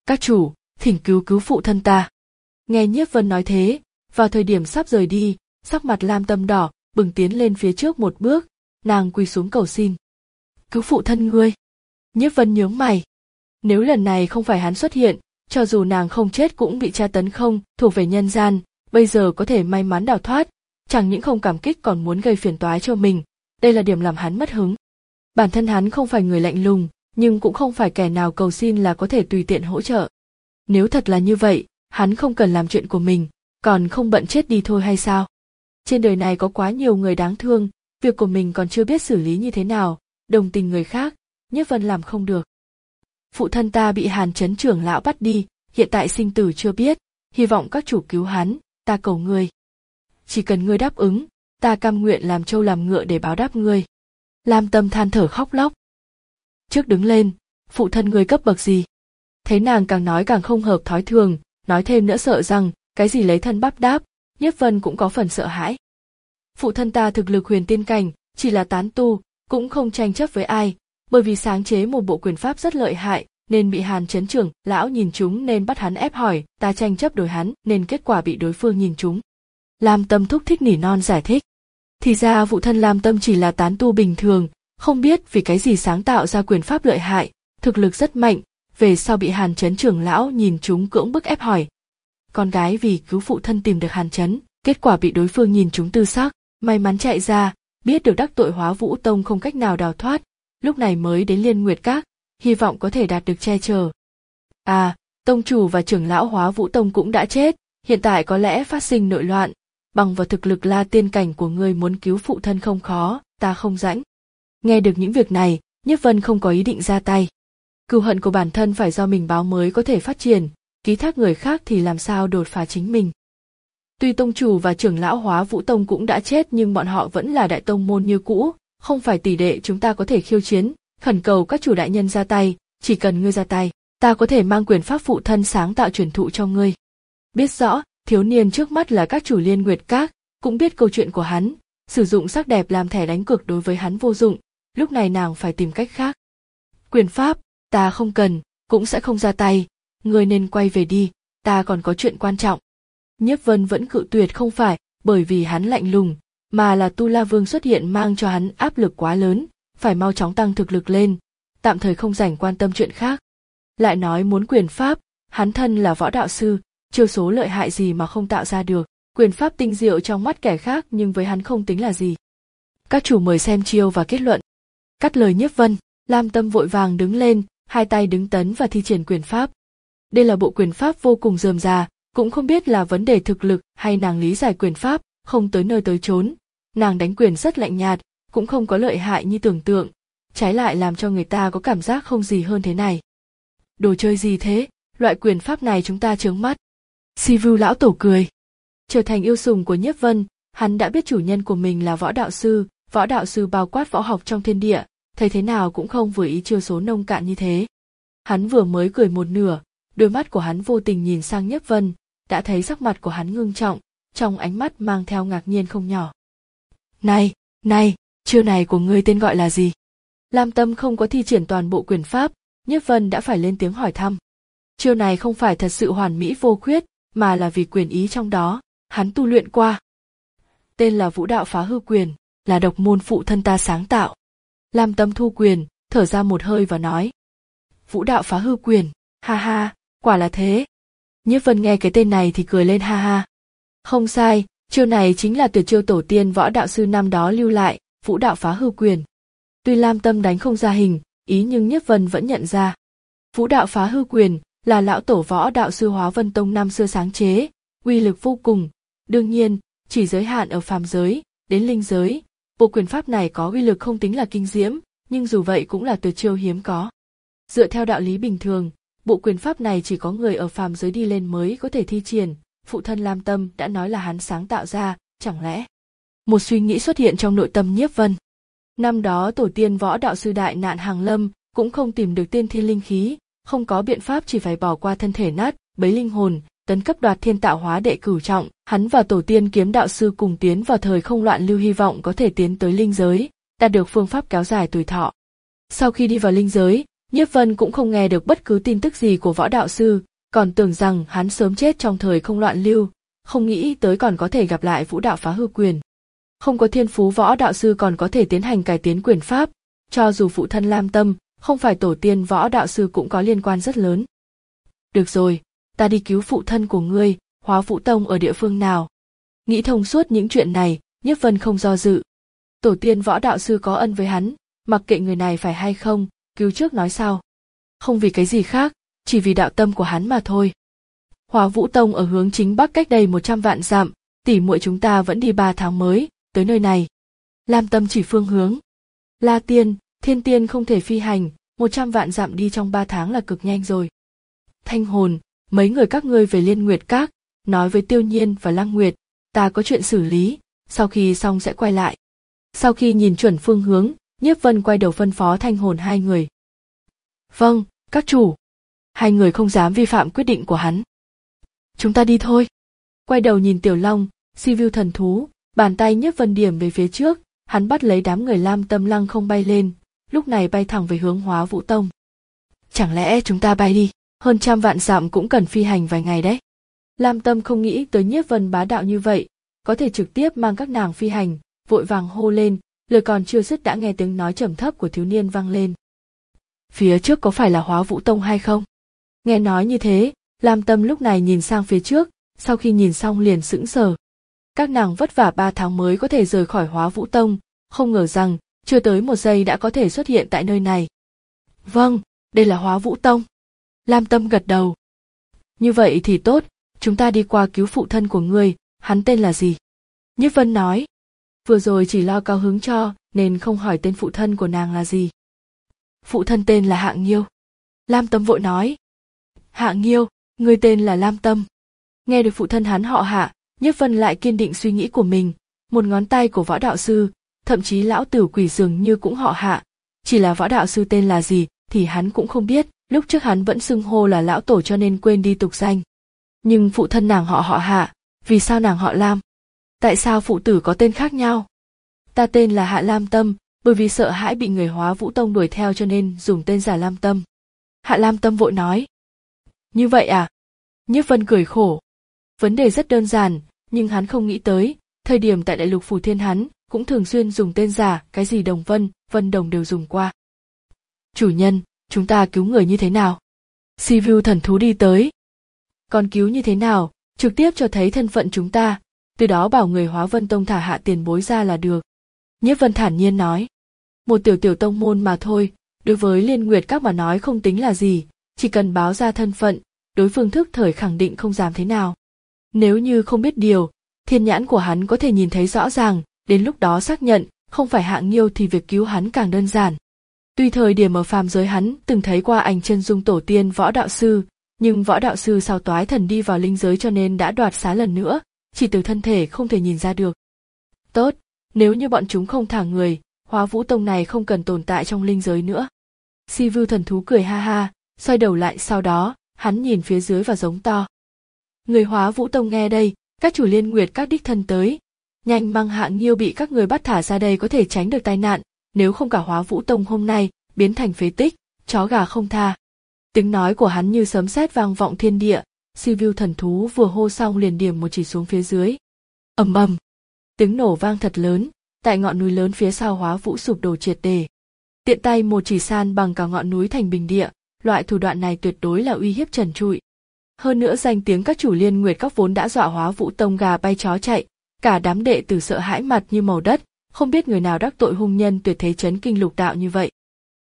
Các chủ, thỉnh cứu cứu phụ thân ta. Nghe Nhiếp Vân nói thế, vào thời điểm sắp rời đi, sắc mặt Lam Tâm đỏ bừng tiến lên phía trước một bước, nàng quỳ xuống cầu xin. Cứu phụ thân ngươi. Nhiếp Vân nhướng mày. Nếu lần này không phải hắn xuất hiện, cho dù nàng không chết cũng bị tra tấn không thuộc về nhân gian, bây giờ có thể may mắn đào thoát, chẳng những không cảm kích còn muốn gây phiền toái cho mình, đây là điểm làm hắn mất hứng. Bản thân hắn không phải người lạnh lùng, nhưng cũng không phải kẻ nào cầu xin là có thể tùy tiện hỗ trợ. Nếu thật là như vậy, hắn không cần làm chuyện của mình, còn không bận chết đi thôi hay sao? Trên đời này có quá nhiều người đáng thương, việc của mình còn chưa biết xử lý như thế nào, đồng tình người khác, Nhiếp Vân làm không được. Phụ thân ta bị Hàn Chấn trưởng lão bắt đi, hiện tại sinh tử chưa biết, hy vọng các chủ cứu hắn, ta cầu ngươi. Chỉ cần ngươi đáp ứng, ta cam nguyện làm trâu làm ngựa để báo đáp ngươi. Lam Tâm than thở khóc lóc. Trước đứng lên, phụ thân ngươi cấp bậc gì? Thấy nàng càng nói càng không hợp thói thường, nói thêm nữa sợ rằng cái gì lấy thân bắp đáp, Nhiếp Vân cũng có phần sợ hãi. Phụ thân ta thực lực huyền tiên cảnh, chỉ là tán tu, cũng không tranh chấp với ai, bởi vì sáng chế một bộ quyền pháp rất lợi hại, nên bị Hàn Chấn trưởng lão nhìn chúng nên bắt hắn ép hỏi, ta tranh chấp đổi hắn, nên kết quả bị đối phương nhìn chúng. Lam Tâm thúc thích nỉ non giải thích. Thì ra phụ thân Lam Tâm chỉ là tán tu bình thường, không biết vì cái gì sáng tạo ra quyền pháp lợi hại, thực lực rất mạnh, về sau bị Hàn Chấn trưởng lão nhìn chúng cưỡng bức ép hỏi. Con gái vì cứu phụ thân tìm được Hàn Chấn, kết quả bị đối phương nhìn chúng tư xác, may mắn chạy ra, biết được đắc tội Hóa Vũ Tông không cách nào đào thoát, lúc này mới đến Liên Nguyệt Các, hy vọng có thể đạt được che chở. À, tông chủ và trưởng lão Hóa Vũ Tông cũng đã chết, hiện tại có lẽ phát sinh nội loạn, bằng vào thực lực La Tiên cảnh của ngươi muốn cứu phụ thân không khó, ta không rãnh. Nghe được những việc này, Nhiếp Vân không có ý định ra tay. Cừu hận của bản thân phải do mình báo mới có thể phát triển, ký thác người khác thì làm sao đột phá chính mình. Tuy tông chủ và trưởng lão Hóa Vũ Tông cũng đã chết nhưng bọn họ vẫn là đại tông môn như cũ, không phải tỷ đệ chúng ta có thể khiêu chiến, khẩn cầu các chủ đại nhân ra tay, chỉ cần ngươi ra tay, ta có thể mang quyền pháp phụ thân sáng tạo truyền thụ cho ngươi. Biết rõ, thiếu niên trước mắt là các chủ Liên Nguyệt Các, cũng biết câu chuyện của hắn, sử dụng sắc đẹp làm thẻ đánh cược đối với hắn vô dụng, lúc này nàng phải tìm cách khác. Quyền pháp, ta không cần, cũng sẽ không ra tay, ngươi nên quay về đi, ta còn có chuyện quan trọng. Nhiếp Vân vẫn cự tuyệt không phải bởi vì hắn lạnh lùng, mà là Tu La Vương xuất hiện mang cho hắn áp lực quá lớn, phải mau chóng tăng thực lực lên, tạm thời không rảnh quan tâm chuyện khác. Lại nói muốn quyền pháp, hắn thân là võ đạo sư, chiêu số lợi hại gì mà không tạo ra được, quyền pháp tinh diệu trong mắt kẻ khác nhưng với hắn không tính là gì. Các chủ mời xem chiêu và kết luận. Cắt lời Nhiếp Vân, Lam Tâm vội vàng đứng lên, hai tay đứng tấn và thi triển quyền pháp. Đây là bộ quyền pháp vô cùng rườm rà, cũng không biết là vấn đề thực lực hay nàng lý giải quyền pháp, không tới nơi tới chốn. Nàng đánh quyền rất lạnh nhạt, cũng không có lợi hại như tưởng tượng, trái lại làm cho người ta có cảm giác không gì hơn thế này. Đồ chơi gì thế, loại quyền pháp này chúng ta chướng mắt. Si Vu lão tổ cười. Trở thành yêu sùng của Nhiếp Vân, hắn đã biết chủ nhân của mình là võ đạo sư, võ đạo sư bao quát võ học trong thiên địa, thấy thế nào cũng không vừa ý chiêu số nông cạn như thế. Hắn vừa mới cười một nửa, đôi mắt của hắn vô tình nhìn sang Nhiếp Vân, đã thấy sắc mặt của hắn ngưng trọng, trong ánh mắt mang theo ngạc nhiên không nhỏ. Này, này, chiêu này của ngươi tên gọi là gì? Lam Tâm không có thi triển toàn bộ quyền pháp, Nhiếp Vân đã phải lên tiếng hỏi thăm. Chiêu này không phải thật sự hoàn mỹ vô khuyết, mà là vì quyền ý trong đó, hắn tu luyện qua. Tên là Vũ Đạo Phá Hư Quyền, là độc môn phụ thân ta sáng tạo. Lam Tâm thu quyền, thở ra một hơi và nói. Vũ Đạo Phá Hư Quyền, ha ha, quả là thế. Nhiếp Vân nghe cái tên này thì cười lên ha ha. Không sai, chiêu này chính là tuyệt chiêu tổ tiên võ đạo sư năm đó lưu lại, Vũ Đạo Phá Hư Quyền. Tuy Lam Tâm đánh không ra hình, ý nhưng Nhiếp Vân vẫn nhận ra. Vũ Đạo Phá Hư Quyền là lão tổ võ đạo sư Hóa Vân Tông năm xưa sáng chế, uy lực vô cùng. Đương nhiên, chỉ giới hạn ở phàm giới, đến linh giới. Bộ quyền pháp này có uy lực không tính là kinh diễm, nhưng dù vậy cũng là tuyệt chiêu hiếm có. Dựa theo đạo lý bình thường, bộ quyền pháp này chỉ có người ở phàm giới đi lên mới có thể thi triển, phụ thân Lam Tâm đã nói là hắn sáng tạo ra, chẳng lẽ? Một suy nghĩ xuất hiện trong nội tâm Nhiếp Vân. Năm đó tổ tiên võ đạo sư đại nạn hàng lâm, cũng không tìm được tiên thiên linh khí, không có biện pháp chỉ phải bỏ qua thân thể nát, bấy linh hồn, tấn cấp đoạt thiên tạo hóa đệ cửu trọng, hắn và tổ tiên kiếm đạo sư cùng tiến vào thời không loạn lưu hy vọng có thể tiến tới linh giới, đạt được phương pháp kéo dài tuổi thọ. Sau khi đi vào linh giới, Nhiếp Vân cũng không nghe được bất cứ tin tức gì của Võ đạo sư, còn tưởng rằng hắn sớm chết trong thời không loạn lưu, không nghĩ tới còn có thể gặp lại vũ đạo phá hư quyền. Không có thiên phú võ đạo sư còn có thể tiến hành cải tiến quyền pháp, cho dù phụ thân Lam Tâm, không phải tổ tiên võ đạo sư cũng có liên quan rất lớn. Được rồi, ta đi cứu phụ thân của ngươi, Hóa Vũ Tông ở địa phương nào. Nghĩ thông suốt những chuyện này, Nhiếp Vân không do dự. Tổ tiên võ đạo sư có ân với hắn, mặc kệ người này phải hay không, cứu trước nói sau. Không vì cái gì khác, chỉ vì đạo tâm của hắn mà thôi. Hóa Vũ Tông ở hướng chính bắc cách đây một trăm vạn dặm, tỉ muội chúng ta vẫn đi ba tháng mới tới nơi này. Lam Tâm chỉ phương hướng. La Tiên, Thiên Tiên không thể phi hành, một trăm vạn dặm đi trong ba tháng là cực nhanh rồi. Thanh Hồn, mấy người các ngươi về Liên Nguyệt Các, nói với Tiêu Nhiên và Lăng Nguyệt, ta có chuyện xử lý, sau khi xong sẽ quay lại. Sau khi nhìn chuẩn phương hướng, Nhiếp Vân quay đầu phân phó Thanh Hồn hai người. Vâng, các chủ. Hai người không dám vi phạm quyết định của hắn. Chúng ta đi thôi. Quay đầu nhìn Tiểu Long, Sivu thần thú, bàn tay Nhiếp Vân điểm về phía trước, hắn bắt lấy đám người Lam Tâm lăng không bay lên, lúc này bay thẳng về hướng Hóa Vũ Tông. Chẳng lẽ chúng ta bay đi, hơn trăm vạn dặm cũng cần phi hành vài ngày đấy. Lam Tâm không nghĩ tới Nhiếp Vân bá đạo như vậy, có thể trực tiếp mang các nàng phi hành, vội vàng hô lên, lời còn chưa dứt đã nghe tiếng nói trầm thấp của thiếu niên vang lên. Phía trước có phải là Hóa Vũ Tông hay không? Nghe nói như thế, Lam Tâm lúc này nhìn sang phía trước, sau khi nhìn xong liền sững sờ. Các nàng vất vả ba tháng mới có thể rời khỏi Hóa Vũ Tông, không ngờ rằng, chưa tới một giây đã có thể xuất hiện tại nơi này. Vâng, đây là Hóa Vũ Tông. Lam Tâm gật đầu. Như vậy thì tốt, chúng ta đi qua cứu phụ thân của ngươi, hắn tên là gì? Nhiếp Vân nói. Vừa rồi chỉ lo cao hứng cho, nên không hỏi tên phụ thân của nàng là gì. Phụ thân tên là Hạng Nghiêu. Lam Tâm vội nói. Hạng Nghiêu, ngươi tên là Lam Tâm. Nghe được phụ thân hắn họ Hạ, Nhiếp Vân lại kiên định suy nghĩ của mình, một ngón tay của võ đạo sư, thậm chí lão tử quỷ dường như cũng họ Hạ, chỉ là võ đạo sư tên là gì thì hắn cũng không biết, lúc trước hắn vẫn xưng hô là lão tổ cho nên quên đi tục danh. Nhưng phụ thân nàng họ họ Hạ, vì sao nàng họ Lam? Tại sao phụ tử có tên khác nhau? Ta tên là Hạ Lam Tâm, bởi vì sợ hãi bị người Hóa Vũ Tông đuổi theo cho nên dùng tên giả Lam Tâm. Hạ Lam Tâm vội nói. Như vậy à? Nhiếp Vân cười khổ. Vấn đề rất đơn giản, nhưng hắn không nghĩ tới, thời điểm tại Đại Lục Phù Thiên hắn cũng thường xuyên dùng tên giả, cái gì Đồng Vân, Vân Đồng đều dùng qua. Chủ nhân, chúng ta cứu người như thế nào? Sivu thần thú đi tới. Còn cứu như thế nào, trực tiếp cho thấy thân phận chúng ta, từ đó bảo người Hóa Vân Tông thả Hạ tiền bối ra là được. Nhiếp Vân thản nhiên nói. Một tiểu tiểu tông môn mà thôi, đối với Liên Nguyệt Các mà nói không tính là gì, chỉ cần báo ra thân phận, đối phương thức thời khẳng định không dám thế nào. Nếu như không biết điều, thiên nhãn của hắn có thể nhìn thấy rõ ràng, đến lúc đó xác nhận, không phải Hạng Nghiêu thì việc cứu hắn càng đơn giản. Tuy thời điểm ở phàm giới hắn từng thấy qua ảnh chân dung tổ tiên võ đạo sư, nhưng võ đạo sư sao toái thần đi vào linh giới cho nên đã đoạt xá lần nữa, chỉ từ thân thể không thể nhìn ra được. Tốt, nếu như bọn chúng không thả người, Hóa Vũ Tông này không cần tồn tại trong linh giới nữa. Sivu thần thú cười ha ha, xoay đầu lại sau đó, hắn nhìn phía dưới và giống to. Người Hóa Vũ Tông nghe đây, các chủ Liên Nguyệt Các đích thân tới, nhanh mang Hạng Nghiêu bị các người bắt thả ra đây có thể tránh được tai nạn, nếu không cả Hóa Vũ Tông hôm nay biến thành phế tích, chó gà không tha. Tiếng nói của hắn như sấm sét vang vọng thiên địa, Sivu thần thú vừa hô xong liền điểm một chỉ xuống phía dưới. Ầm ầm, tiếng nổ vang thật lớn, tại ngọn núi lớn phía sau Hóa Vũ sụp đổ triệt để. Tiện tay một chỉ san bằng cả ngọn núi thành bình địa, loại thủ đoạn này tuyệt đối là uy hiếp trần trụi. Hơn nữa danh tiếng các chủ Liên Nguyệt Các vốn đã dọa Hóa Vũ Tông gà bay chó chạy, cả đám đệ tử sợ hãi mặt như màu đất, không biết người nào đắc tội hung nhân tuyệt thế chấn kinh lục đạo như vậy.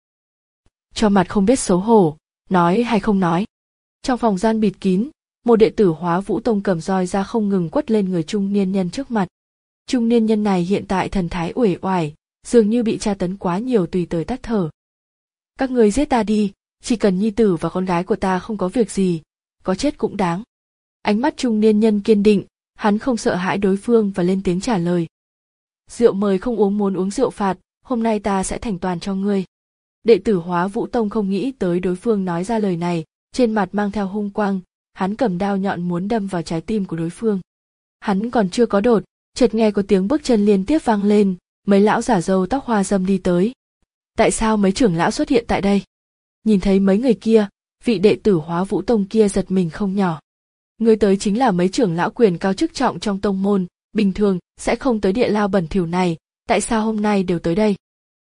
Cho mặt không biết xấu hổ, nói hay không nói. Trong phòng gian bịt kín, một đệ tử Hóa Vũ Tông cầm roi ra không ngừng quất lên người trung niên nhân trước mặt. Trung niên nhân này hiện tại thần thái uể oải, dường như bị tra tấn quá nhiều tùy tới tắt thở. Các người giết ta đi, chỉ cần nhi tử và con gái của ta không có việc gì, có chết cũng đáng. Ánh mắt trung niên nhân kiên định, hắn không sợ hãi đối phương và lên tiếng trả lời. Rượu mời không uống muốn uống rượu phạt, hôm nay ta sẽ thành toàn cho ngươi. Đệ tử Hóa Vũ Tông không nghĩ tới đối phương nói ra lời này, trên mặt mang theo hung quang, hắn cầm đao nhọn muốn đâm vào trái tim của đối phương. Hắn còn chưa có đột, chợt nghe có tiếng bước chân liên tiếp vang lên, mấy lão giả râu tóc hoa râm đi tới. Tại sao mấy trưởng lão xuất hiện tại đây? Nhìn thấy mấy người kia, vị đệ tử Hóa Vũ Tông kia giật mình không nhỏ. Người tới chính là mấy trưởng lão quyền cao chức trọng trong tông môn, bình thường sẽ không tới địa lao bẩn thỉu này, tại sao hôm nay đều tới đây?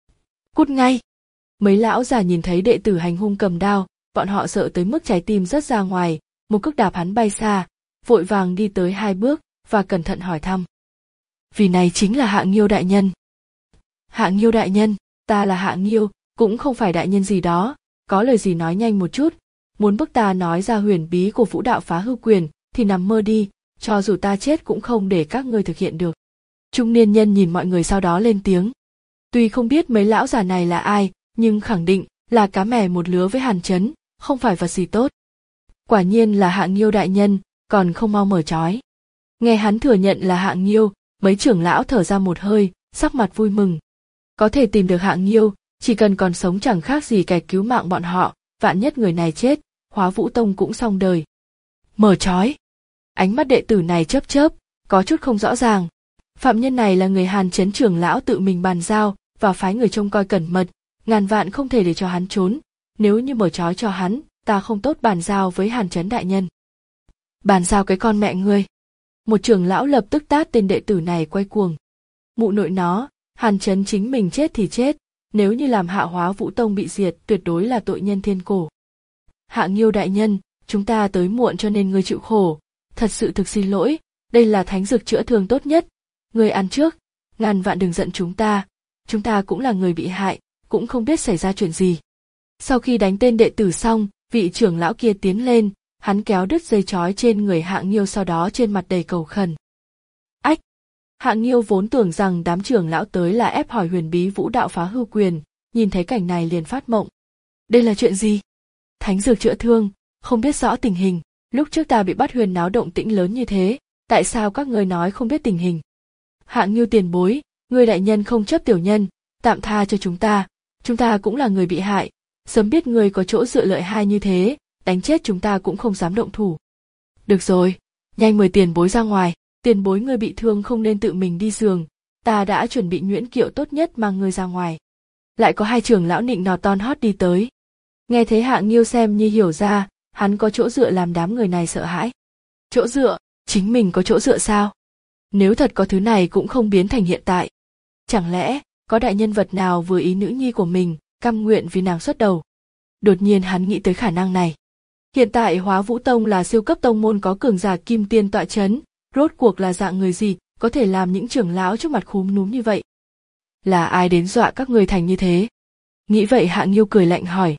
Cút ngay! Mấy lão già nhìn thấy đệ tử hành hung cầm đao, bọn họ sợ tới mức trái tim rớt ra ngoài, một cước đạp hắn bay xa, vội vàng đi tới hai bước và cẩn thận hỏi thăm. Vì này chính là Hạ Nghiêu đại nhân. Hạ Nghiêu đại nhân, ta là Hạ Nghiêu, cũng không phải đại nhân gì đó, có lời gì nói nhanh một chút, muốn bức ta nói ra huyền bí của vũ đạo phá hư quyền thì nằm mơ đi, cho dù ta chết cũng không để các ngươi thực hiện được. Trung niên nhân nhìn mọi người sau đó lên tiếng. Tuy không biết mấy lão già này là ai, nhưng khẳng định là cá mè một lứa với Hàn Chấn, không phải vật gì tốt. Quả nhiên là Hạ Nghiêu đại nhân, còn không mau mở trói. Nghe hắn thừa nhận là Hạ Nghiêu, mấy trưởng lão thở ra một hơi, sắc mặt vui mừng. Có thể tìm được Hạ Nghiêu, chỉ cần còn sống chẳng khác gì kẻ cứu mạng bọn họ, vạn nhất người này chết, Hóa Vũ Tông cũng xong đời. Mở trói. Ánh mắt đệ tử này chớp chớp, có chút không rõ ràng. Phạm nhân này là người Hàn Chấn trưởng lão tự mình bàn giao và phái người trông coi cẩn mật, ngàn vạn không thể để cho hắn trốn. Nếu như mở trói cho hắn, ta không tốt bàn giao với Hàn Chấn đại nhân. Bàn giao cái con mẹ ngươi. Một trưởng lão lập tức tát tên đệ tử này quay cuồng. Mụ nội nó, Hàn Chấn chính mình chết thì chết, nếu như làm Hạ Hóa Vũ Tông bị diệt tuyệt đối là tội nhân thiên cổ. Hạ Nghiêu đại nhân, chúng ta tới muộn cho nên ngươi chịu khổ, thật sự thực xin lỗi, đây là thánh dược chữa thương tốt nhất, ngươi ăn trước, ngàn vạn đừng giận chúng ta, chúng ta cũng là người bị hại, cũng không biết xảy ra chuyện gì. Sau khi đánh tên đệ tử xong, vị trưởng lão kia tiến lên, hắn kéo đứt dây trói trên người Hạ Nghiêu, sau đó trên mặt đầy cầu khẩn. Ách! Hạ Nghiêu vốn tưởng rằng đám trưởng lão tới là ép hỏi huyền bí vũ đạo phá hư quyền, nhìn thấy cảnh này liền phát mộng. Đây là chuyện gì? Thánh dược chữa thương, không biết rõ tình hình, lúc trước ta bị bắt huyền náo động tĩnh lớn như thế, tại sao các ngươi nói không biết tình hình? Hạ Nghiêu tiền bối, ngươi đại nhân không chấp tiểu nhân, tạm tha cho chúng ta, chúng ta cũng là người bị hại, sớm biết ngươi có chỗ dựa lợi hại như thế, đánh chết chúng ta cũng không dám động thủ. Được rồi, nhanh mời tiền bối ra ngoài, tiền bối ngươi bị thương không nên tự mình đi giường, ta đã chuẩn bị nhuyễn kiệu tốt nhất mang ngươi ra ngoài. Lại có hai trưởng lão nịnh nọt ton hót đi tới. Nghe thấy Hạ Nghiêu xem như hiểu ra, hắn có chỗ dựa làm đám người này sợ hãi. Chỗ dựa, chính mình có chỗ dựa sao? Nếu thật có thứ này cũng không biến thành hiện tại. Chẳng lẽ, có đại nhân vật nào vừa ý nữ nhi của mình, cam nguyện vì nàng xuất đầu? Đột nhiên hắn nghĩ tới khả năng này. Hiện tại Hóa Vũ Tông là siêu cấp tông môn có cường giả kim tiên tọa chấn, rốt cuộc là dạng người gì, có thể làm những trưởng lão trước mặt khúm núm như vậy? Là ai đến dọa các người thành như thế? Nghĩ vậy Hạ Nghiêu cười lạnh hỏi.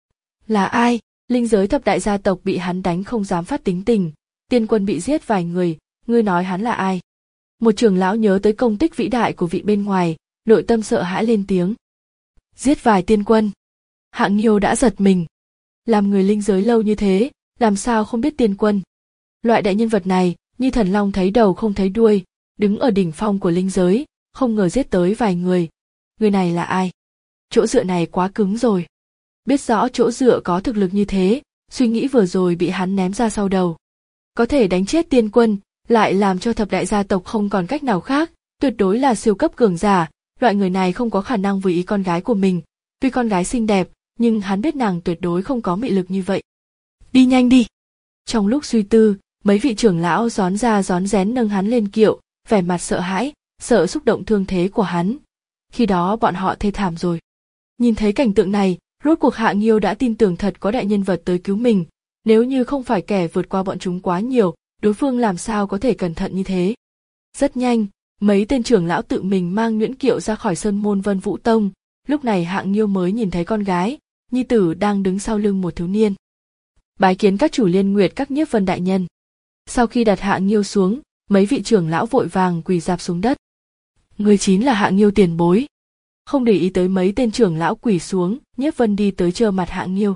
Là ai? Linh giới thập đại gia tộc bị hắn đánh không dám phát tính tình, tiên quân bị giết vài người, ngươi nói hắn là ai? Một trưởng lão nhớ tới công tích vĩ đại của vị bên ngoài, nội tâm sợ hãi lên tiếng. Giết vài tiên quân. Hạ Nghiêu đã giật mình. Làm người linh giới lâu như thế, làm sao không biết tiên quân? Loại đại nhân vật này, như thần long thấy đầu không thấy đuôi, đứng ở đỉnh phong của linh giới, không ngờ giết tới vài người. Người này là ai? Chỗ dựa này quá cứng rồi. Biết rõ chỗ dựa có thực lực như thế, suy nghĩ vừa rồi bị hắn ném ra sau đầu. Có thể đánh chết tiên quân, lại làm cho thập đại gia tộc không còn cách nào khác, tuyệt đối là siêu cấp cường giả, loại người này không có khả năng vừa ý con gái của mình. Tuy con gái xinh đẹp, nhưng hắn biết nàng tuyệt đối không có mị lực như vậy. Đi nhanh đi! Trong lúc suy tư, mấy vị trưởng lão rón ra rón rén nâng hắn lên kiệu, vẻ mặt sợ hãi, sợ xúc động thương thế của hắn. Khi đó bọn họ thê thảm rồi. Nhìn thấy cảnh tượng này, rốt cuộc Hạ Nghiêu đã tin tưởng thật có đại nhân vật tới cứu mình, nếu như không phải kẻ vượt qua bọn chúng quá nhiều, đối phương làm sao có thể cẩn thận như thế. Rất nhanh, mấy tên trưởng lão tự mình mang nhuyễn kiệu ra khỏi sơn môn Vân Vũ Tông, lúc này Hạ Nghiêu mới nhìn thấy con gái, nhi tử đang đứng sau lưng một thiếu niên. Bái kiến các chủ Liên Nguyệt các nhiếp vân đại nhân. Sau khi đặt Hạ Nghiêu xuống, mấy vị trưởng lão vội vàng quỳ rạp xuống đất. Người chính là Hạ Nghiêu tiền bối. Không để ý tới mấy tên trưởng lão quỳ xuống, nhiếp vân đi tới trơ mặt Hạ Nghiêu.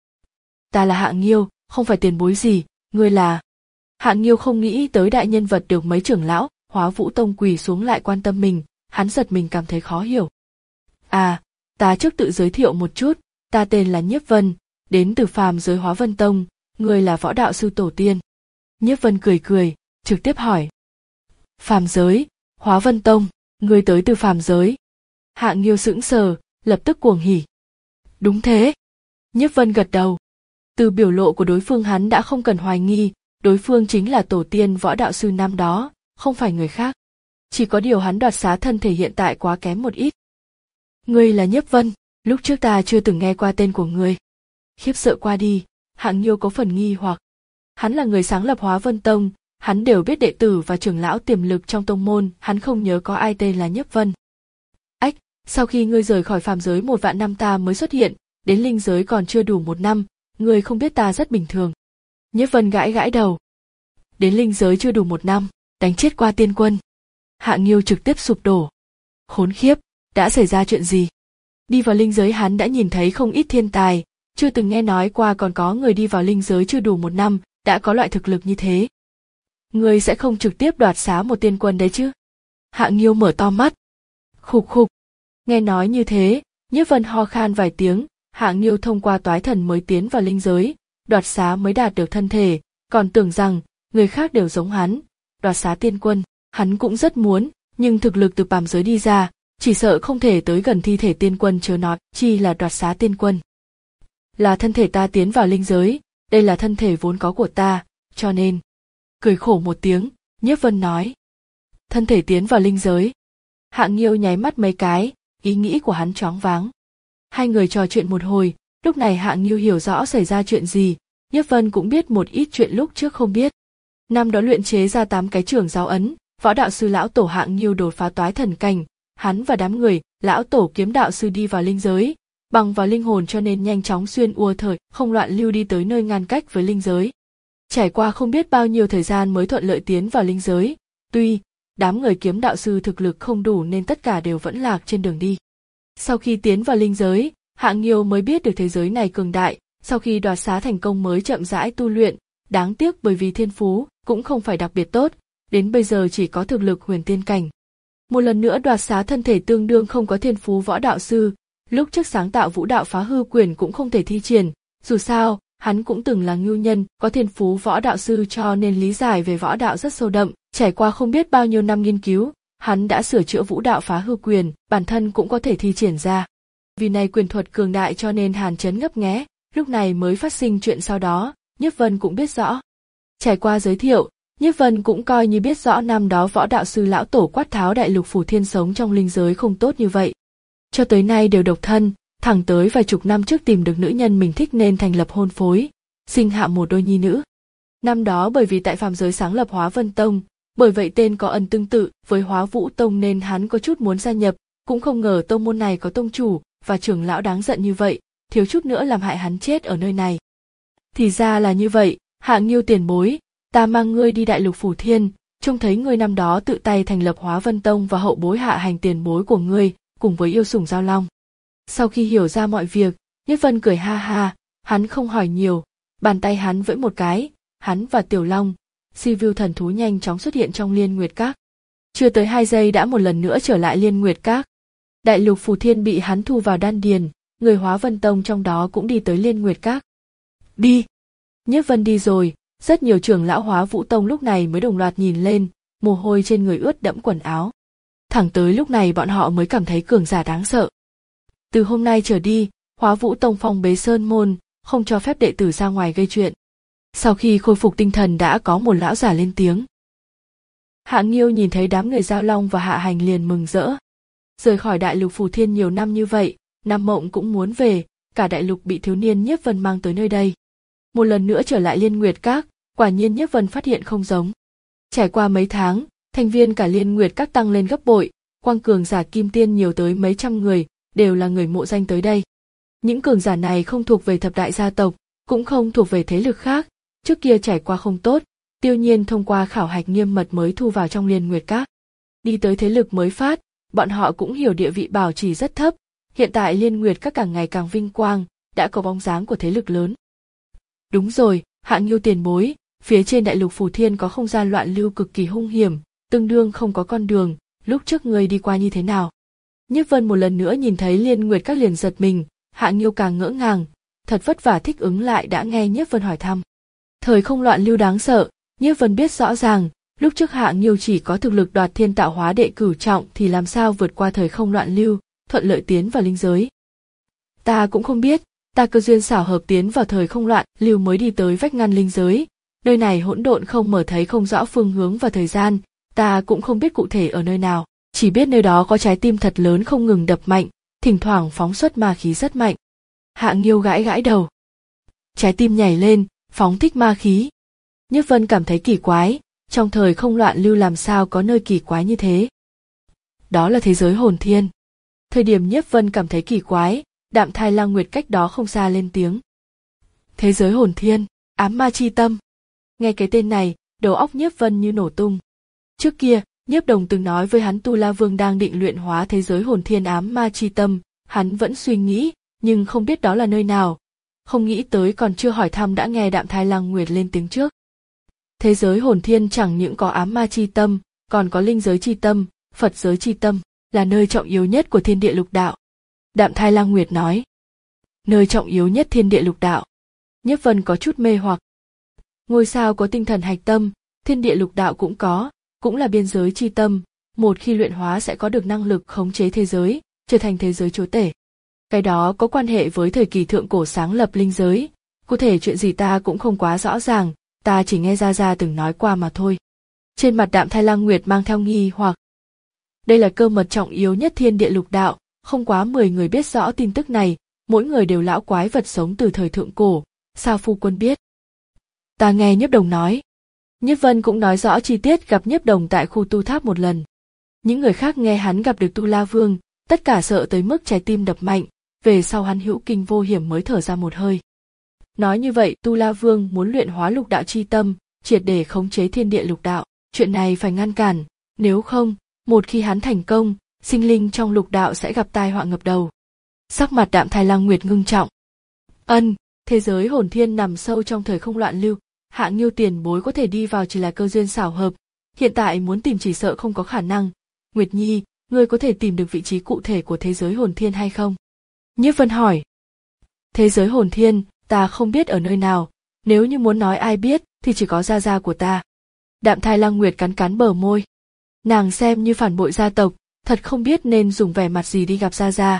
Ta là Hạ Nghiêu, không phải tiền bối gì, ngươi là... Hạ Nghiêu không nghĩ tới đại nhân vật được mấy trưởng lão Hóa Vũ Tông quỳ xuống lại quan tâm mình, hắn giật mình cảm thấy khó hiểu. À, ta trước tự giới thiệu một chút, ta tên là Nhiếp Vân, đến từ phàm giới Hóa Vân Tông, ngươi là võ đạo sư tổ tiên. Nhiếp Vân cười cười, trực tiếp hỏi. Phàm giới, Hóa Vân Tông, ngươi tới từ phàm giới. Hạ Nghiêu sững sờ, lập tức cuồng hỉ. Đúng thế. Nhiếp Vân gật đầu. Từ biểu lộ của đối phương hắn đã không cần hoài nghi, đối phương chính là tổ tiên võ đạo sư năm đó, không phải người khác. Chỉ có điều hắn đoạt xá thân thể hiện tại quá kém một ít. Ngươi là Nhiếp Vân, lúc trước ta chưa từng nghe qua tên của ngươi. Khiếp sợ qua đi, Hạng Nghiêu có phần nghi hoặc. Hắn là người sáng lập Hóa Vân Tông, hắn đều biết đệ tử và trưởng lão tiềm lực trong tông môn, hắn không nhớ có ai tên là Nhiếp Vân. Ách, sau khi ngươi rời khỏi phàm giới một vạn năm ta mới xuất hiện, đến linh giới còn chưa đủ một năm, ngươi không biết ta rất bình thường. Nhiếp Vân gãi gãi đầu. Đến linh giới chưa đủ một năm, đánh chết qua tiên quân. Hạng Nghiêu trực tiếp sụp đổ. Khốn khiếp, đã xảy ra chuyện gì? Đi vào linh giới hắn đã nhìn thấy không ít thiên tài, chưa từng nghe nói qua còn có người đi vào linh giới chưa đủ một năm, đã có loại thực lực như thế. Ngươi sẽ không trực tiếp đoạt xá một tiên quân đấy chứ? Hạng Nghiêu mở to mắt. Khục khục. Nghe nói như thế, Nhiếp Vân ho khan vài tiếng, Hạng Nghiêu thông qua toái thần mới tiến vào linh giới, đoạt xá mới đạt được thân thể, còn tưởng rằng người khác đều giống hắn, đoạt xá tiên quân, hắn cũng rất muốn, nhưng thực lực từ phàm giới đi ra, chỉ sợ không thể tới gần thi thể tiên quân chớ nói chi là đoạt xá tiên quân. Là thân thể ta tiến vào linh giới, đây là thân thể vốn có của ta, cho nên. Cười khổ một tiếng, Nhiếp Vân nói. Thân thể tiến vào linh giới. Hạng Nghiêu nháy mắt mấy cái, ý nghĩ của hắn choáng váng. Hai người trò chuyện một hồi, lúc này Hạng Nghiêu hiểu rõ xảy ra chuyện gì, Nhiếp Vân cũng biết một ít chuyện lúc trước không biết. Năm đó luyện chế ra tám cái trưởng giáo ấn, võ đạo sư lão tổ Hạng Nghiêu đột phá toái thần cảnh, hắn và đám người, lão tổ kiếm đạo sư đi vào linh giới, bằng vào linh hồn cho nên nhanh chóng xuyên ua thời, không loạn lưu đi tới nơi ngăn cách với linh giới. Trải qua không biết bao nhiêu thời gian mới thuận lợi tiến vào linh giới, tuy đám người kiếm đạo sư thực lực không đủ nên tất cả đều vẫn lạc trên đường đi. Sau khi tiến vào linh giới, Hạng Nghiêu mới biết được thế giới này cường đại, sau khi đoạt xá thành công mới chậm rãi tu luyện, đáng tiếc bởi vì thiên phú cũng không phải đặc biệt tốt, đến bây giờ chỉ có thực lực huyền tiên cảnh. Một lần nữa đoạt xá thân thể tương đương không có thiên phú võ đạo sư, lúc trước sáng tạo vũ đạo phá hư quyền cũng không thể thi triển, dù sao, hắn cũng từng là ngưu nhân, có thiên phú võ đạo sư cho nên lý giải về võ đạo rất sâu đậm, trải qua không biết bao nhiêu năm nghiên cứu, hắn đã sửa chữa vũ đạo phá hư quyền, bản thân cũng có thể thi triển ra. Vì này quyền thuật cường đại cho nên Hàn Chấn ngấp nghé, lúc này mới phát sinh chuyện sau đó, Nhiếp Vân cũng biết rõ. Trải qua giới thiệu, Nhiếp Vân cũng coi như biết rõ năm đó võ đạo sư lão tổ quát tháo đại lục phủ thiên sống trong linh giới không tốt như vậy. Cho tới nay đều độc thân, thẳng tới vài chục năm trước tìm được nữ nhân mình thích nên thành lập hôn phối, sinh hạ một đôi nhi nữ. Năm đó bởi vì tại phàm giới sáng lập Hóa Vân Tông, bởi vậy tên có ẩn tương tự với Hóa Vũ Tông nên hắn có chút muốn gia nhập, cũng không ngờ tông môn này có tông chủ và trưởng lão đáng giận như vậy, thiếu chút nữa làm hại hắn chết ở nơi này. Thì ra là như vậy, Hạng Nghiêu tiền bối, ta mang ngươi đi đại lục phủ thiên, trông thấy ngươi năm đó tự tay thành lập Hóa Vân Tông và hậu bối hạ hành tiền bối của ngươi, cùng với yêu sủng Giao Long. Sau khi hiểu ra mọi việc, Nhiếp Vân cười ha ha, hắn không hỏi nhiều, bàn tay hắn vẫy một cái, hắn và Tiểu Long, Sivu thần thú nhanh chóng xuất hiện trong Liên Nguyệt Các. Chưa tới hai giây đã một lần nữa trở lại Liên Nguyệt Các. Đại lục Phù Thiên bị hắn thu vào đan điền, người Hóa Vân Tông trong đó cũng đi tới Liên Nguyệt Các. Đi! Nhiếp Vân đi rồi, rất nhiều trưởng lão Hóa Vũ Tông lúc này mới đồng loạt nhìn lên, mồ hôi trên người ướt đẫm quần áo. Thẳng tới lúc này bọn họ mới cảm thấy cường giả đáng sợ. Từ hôm nay trở đi, Hóa Vũ Tông phong bế sơn môn, không cho phép đệ tử ra ngoài gây chuyện. Sau khi khôi phục tinh thần đã có một lão giả lên tiếng. Hạng Nghiêu nhìn thấy đám người Giao Long và Hạ Hành liền mừng rỡ. Rời khỏi đại lục Phù Thiên nhiều năm như vậy, Nam Mộng cũng muốn về, cả đại lục bị thiếu niên Nhiếp Vân mang tới nơi đây. Một lần nữa trở lại Liên Nguyệt Các, quả nhiên Nhiếp Vân phát hiện không giống. Trải qua mấy tháng, thành viên cả Liên Nguyệt Các tăng lên gấp bội, quang cường giả kim tiên nhiều tới mấy trăm người, đều là người mộ danh tới đây. Những cường giả này không thuộc về thập đại gia tộc, cũng không thuộc về thế lực khác, trước kia trải qua không tốt, Tiêu Nhiên thông qua khảo hạch nghiêm mật mới thu vào trong Liên Nguyệt Các. Đi tới thế lực mới phát, bọn họ cũng hiểu địa vị bảo trì rất thấp, hiện tại Liên Nguyệt Các càng ngày càng vinh quang, đã có bóng dáng của thế lực lớn. Đúng rồi, Hạng Nghiêu tiền bối, phía trên đại lục Phù Thiên có không gian loạn lưu cực kỳ hung hiểm, tương đương không có con đường, lúc trước ngươi đi qua như thế nào? Nhiếp Vân một lần nữa nhìn thấy Liên Nguyệt Các liền giật mình, Hạng Nghiêu càng ngỡ ngàng, thật vất vả thích ứng lại đã nghe Nhiếp Vân hỏi thăm. Thời không loạn lưu đáng sợ, Nhiếp Vân biết rõ ràng, lúc trước Hạng Nghiêu chỉ có thực lực đoạt thiên tạo hóa đệ cửu trọng thì làm sao vượt qua thời không loạn lưu, thuận lợi tiến vào linh giới. Ta cũng không biết, Ta cơ duyên xảo hợp tiến vào thời không loạn lưu mới đi tới vách ngăn linh giới, nơi này hỗn độn không mở thấy không rõ phương hướng và thời gian, ta cũng không biết cụ thể ở nơi nào, chỉ biết nơi đó có trái tim thật lớn không ngừng đập mạnh, thỉnh thoảng phóng xuất ma khí rất mạnh. Hạ Nghiêu gãi gãi đầu. Trái tim nhảy lên, phóng thích ma khí. Nhất Vân cảm thấy kỳ quái, trong thời không loạn lưu làm sao có nơi kỳ quái như thế. Đó là thế giới hồn thiên. Thời điểm Nhiếp Vân cảm thấy kỳ quái, Đạm Thai Lang Nguyệt cách đó không xa lên tiếng. Thế giới hồn thiên, ám ma chi tâm. Nghe cái tên này, đầu óc Nhiếp Vân như nổ tung. Trước kia, Nhiếp Đồng từng nói với hắn Tu La Vương đang định luyện hóa thế giới hồn thiên ám ma chi tâm, hắn vẫn suy nghĩ, nhưng không biết đó là nơi nào. Không nghĩ tới còn chưa hỏi thăm đã nghe Đạm Thai Lang Nguyệt lên tiếng trước. Thế giới hồn thiên chẳng những có ám ma chi tâm, còn có linh giới chi tâm, Phật giới chi tâm, là nơi trọng yếu nhất của thiên địa lục đạo. Đạm Thai Lang Nguyệt nói. Nơi trọng yếu nhất thiên địa lục đạo. Nhiếp Vân có chút mê hoặc. Ngôi sao có tinh thần hạch tâm, thiên địa lục đạo cũng có, cũng là biên giới chi tâm, một khi luyện hóa sẽ có được năng lực khống chế thế giới, trở thành thế giới chúa tể. Cái đó có quan hệ với thời kỳ thượng cổ sáng lập linh giới, cụ thể chuyện gì ta cũng không quá rõ ràng, ta chỉ nghe Gia Gia từng nói qua mà thôi. Trên mặt Đạm Thai Lang Nguyệt mang theo nghi hoặc. Đây là cơ mật trọng yếu nhất thiên địa lục đạo, không quá mười người biết rõ tin tức này, mỗi người đều lão quái vật sống từ thời thượng cổ, sao phu quân biết? Ta nghe Nhiếp Đồng nói. Nhiếp Vân cũng nói rõ chi tiết gặp Nhiếp Đồng tại khu tu tháp một lần. Những người khác nghe hắn gặp được Tu La Vương, tất cả sợ tới mức trái tim đập mạnh, về sau hắn hữu kinh vô hiểm mới thở ra một hơi. Nói như vậy Tu La Vương muốn luyện hóa lục đạo chi tâm, triệt để khống chế thiên địa lục đạo, chuyện này phải ngăn cản, nếu không, một khi hắn thành công, sinh linh trong lục đạo sẽ gặp tai họa ngập đầu. Sắc mặt Đạm Thai Lang Nguyệt ngưng trọng. Ân, thế giới hồn thiên nằm sâu trong thời không loạn lưu, Hạ Nghiêu tiền bối có thể đi vào chỉ là cơ duyên xảo hợp, hiện tại muốn tìm chỉ sợ không có khả năng. Nguyệt Nhi, ngươi có thể tìm được vị trí cụ thể của thế giới hồn thiên hay không? Nhiếp Vân hỏi. Thế giới hồn thiên, ta không biết ở nơi nào, nếu như muốn nói ai biết thì chỉ có Gia Gia của ta. Đạm Thai Lang Nguyệt cắn cắn bờ môi. Nàng xem như phản bội gia tộc, thật không biết nên dùng vẻ mặt gì đi gặp Gia Gia.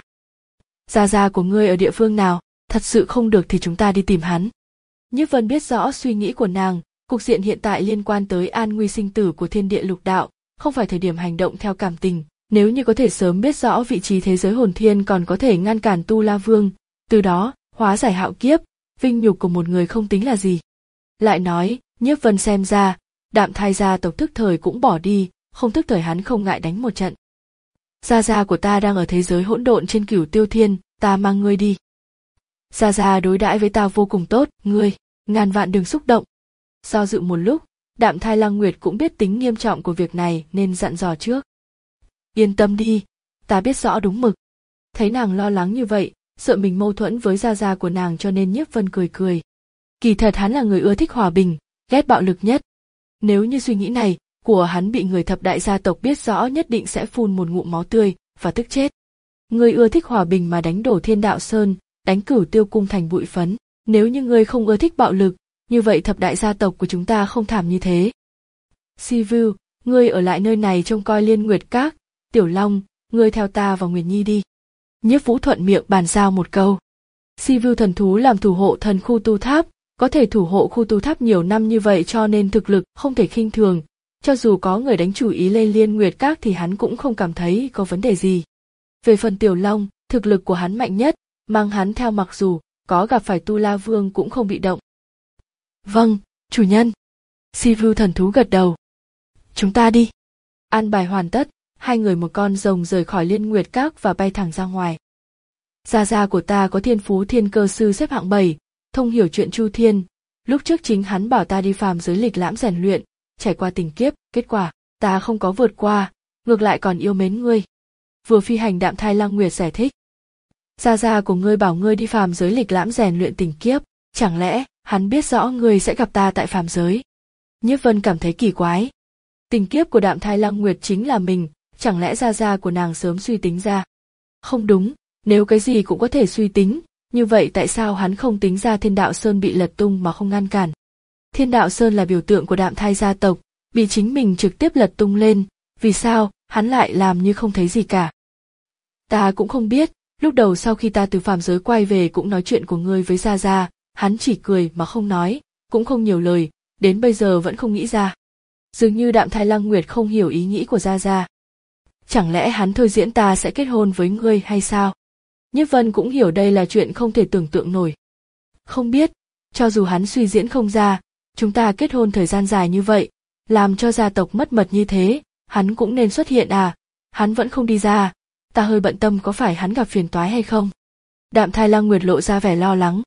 Gia Gia của ngươi ở địa phương nào, thật sự không được thì chúng ta đi tìm hắn. Nhiếp Vân biết rõ suy nghĩ của nàng, cục diện hiện tại liên quan tới an nguy sinh tử của thiên địa lục đạo, không phải thời điểm hành động theo cảm tình, nếu như có thể sớm biết rõ vị trí thế giới hồn thiên còn có thể ngăn cản Tu La Vương, từ đó, hóa giải hạo kiếp, vinh nhục của một người không tính là gì. Lại nói, Nhiếp Vân xem ra, Đạm Thai gia tộc thức thời cũng bỏ đi, không thức thời hắn không ngại đánh một trận. Gia Gia của ta đang ở thế giới hỗn độn trên Cửu Tiêu Thiên, ta mang ngươi đi. Gia Gia đối đãi với ta vô cùng tốt, ngươi, ngàn vạn đừng xúc động. Do dự một lúc, Đạm Thai Lang Nguyệt cũng biết tính nghiêm trọng của việc này nên dặn dò trước. Yên tâm đi, ta biết rõ đúng mực. Thấy nàng lo lắng như vậy, sợ mình mâu thuẫn với Gia Gia của nàng cho nên Nhiếp Vân cười cười. Kỳ thật hắn là người ưa thích hòa bình, ghét bạo lực nhất. Nếu như suy nghĩ này của hắn bị người thập đại gia tộc biết rõ nhất định sẽ phun một ngụm máu tươi và tức chết. Ngươi ưa thích hòa bình mà đánh đổ Thiên Đạo Sơn, đánh Cửu Tiêu Cung thành bụi phấn. Nếu như ngươi không ưa thích bạo lực, như vậy thập đại gia tộc của chúng ta không thảm như thế. Sivu, ngươi ở lại nơi này trông coi Liên Nguyệt Các. Tiểu Long, ngươi theo ta vào Nguyệt Nhi đi. Nhiếp Vũ thuận miệng bàn giao một câu. Sivu thần thú làm thủ hộ thần khu tu tháp, có thể thủ hộ khu tu tháp nhiều năm như vậy cho nên thực lực không thể khinh thường. Cho dù có người đánh chủ ý lên Liên Nguyệt Các thì hắn cũng không cảm thấy có vấn đề gì. Về phần Tiểu Long, thực lực của hắn mạnh nhất, mang hắn theo mặc dù có gặp phải Tu La Vương cũng không bị động. Vâng, chủ nhân. Sivu thần thú gật đầu. Chúng ta đi. An bài hoàn tất, hai người một con rồng rời khỏi Liên Nguyệt Các và bay thẳng ra ngoài. Gia Gia của ta có thiên phú thiên cơ sư xếp hạng bảy, thông hiểu chuyện chu thiên. Lúc trước chính hắn bảo ta đi phàm giới lịch lãm rèn luyện, trải qua tình kiếp, kết quả, ta không có vượt qua, ngược lại còn yêu mến ngươi. Vừa phi hành Đạm Thai Lang Nguyệt giải thích. Gia Gia của ngươi bảo ngươi đi phàm giới lịch lãm rèn luyện tình kiếp, chẳng lẽ hắn biết rõ ngươi sẽ gặp ta tại phàm giới? Nhiếp Vân cảm thấy kỳ quái. Tình kiếp của Đạm Thai Lang Nguyệt chính là mình, chẳng lẽ Gia Gia của nàng sớm suy tính ra? Không đúng, nếu cái gì cũng có thể suy tính, như vậy tại sao hắn không tính ra Thiên Đạo Sơn bị lật tung mà không ngăn cản? Thiên Đạo Sơn là biểu tượng của Đạm Thai gia tộc, bị chính mình trực tiếp lật tung lên, vì sao hắn lại làm như không thấy gì cả? Ta cũng không biết, Lúc đầu sau khi ta từ phàm giới quay về cũng nói chuyện của ngươi với Gia Gia, hắn chỉ cười mà không nói, cũng không nhiều lời, đến bây giờ vẫn không nghĩ ra. Dường như Đạm Thai Lăng Nguyệt không hiểu ý nghĩ của Gia Gia. Chẳng lẽ hắn thôi diễn ta sẽ kết hôn với ngươi hay sao? Nhiếp Vân cũng hiểu đây là chuyện không thể tưởng tượng nổi. Không biết, cho dù hắn suy diễn không ra, chúng ta kết hôn thời gian dài như vậy, làm cho gia tộc mất mật như thế, hắn cũng nên xuất hiện à, hắn vẫn không đi ra, ta hơi bận tâm có phải hắn gặp phiền toái hay không. Đạm Thai Lăng Nguyệt lộ ra vẻ lo lắng.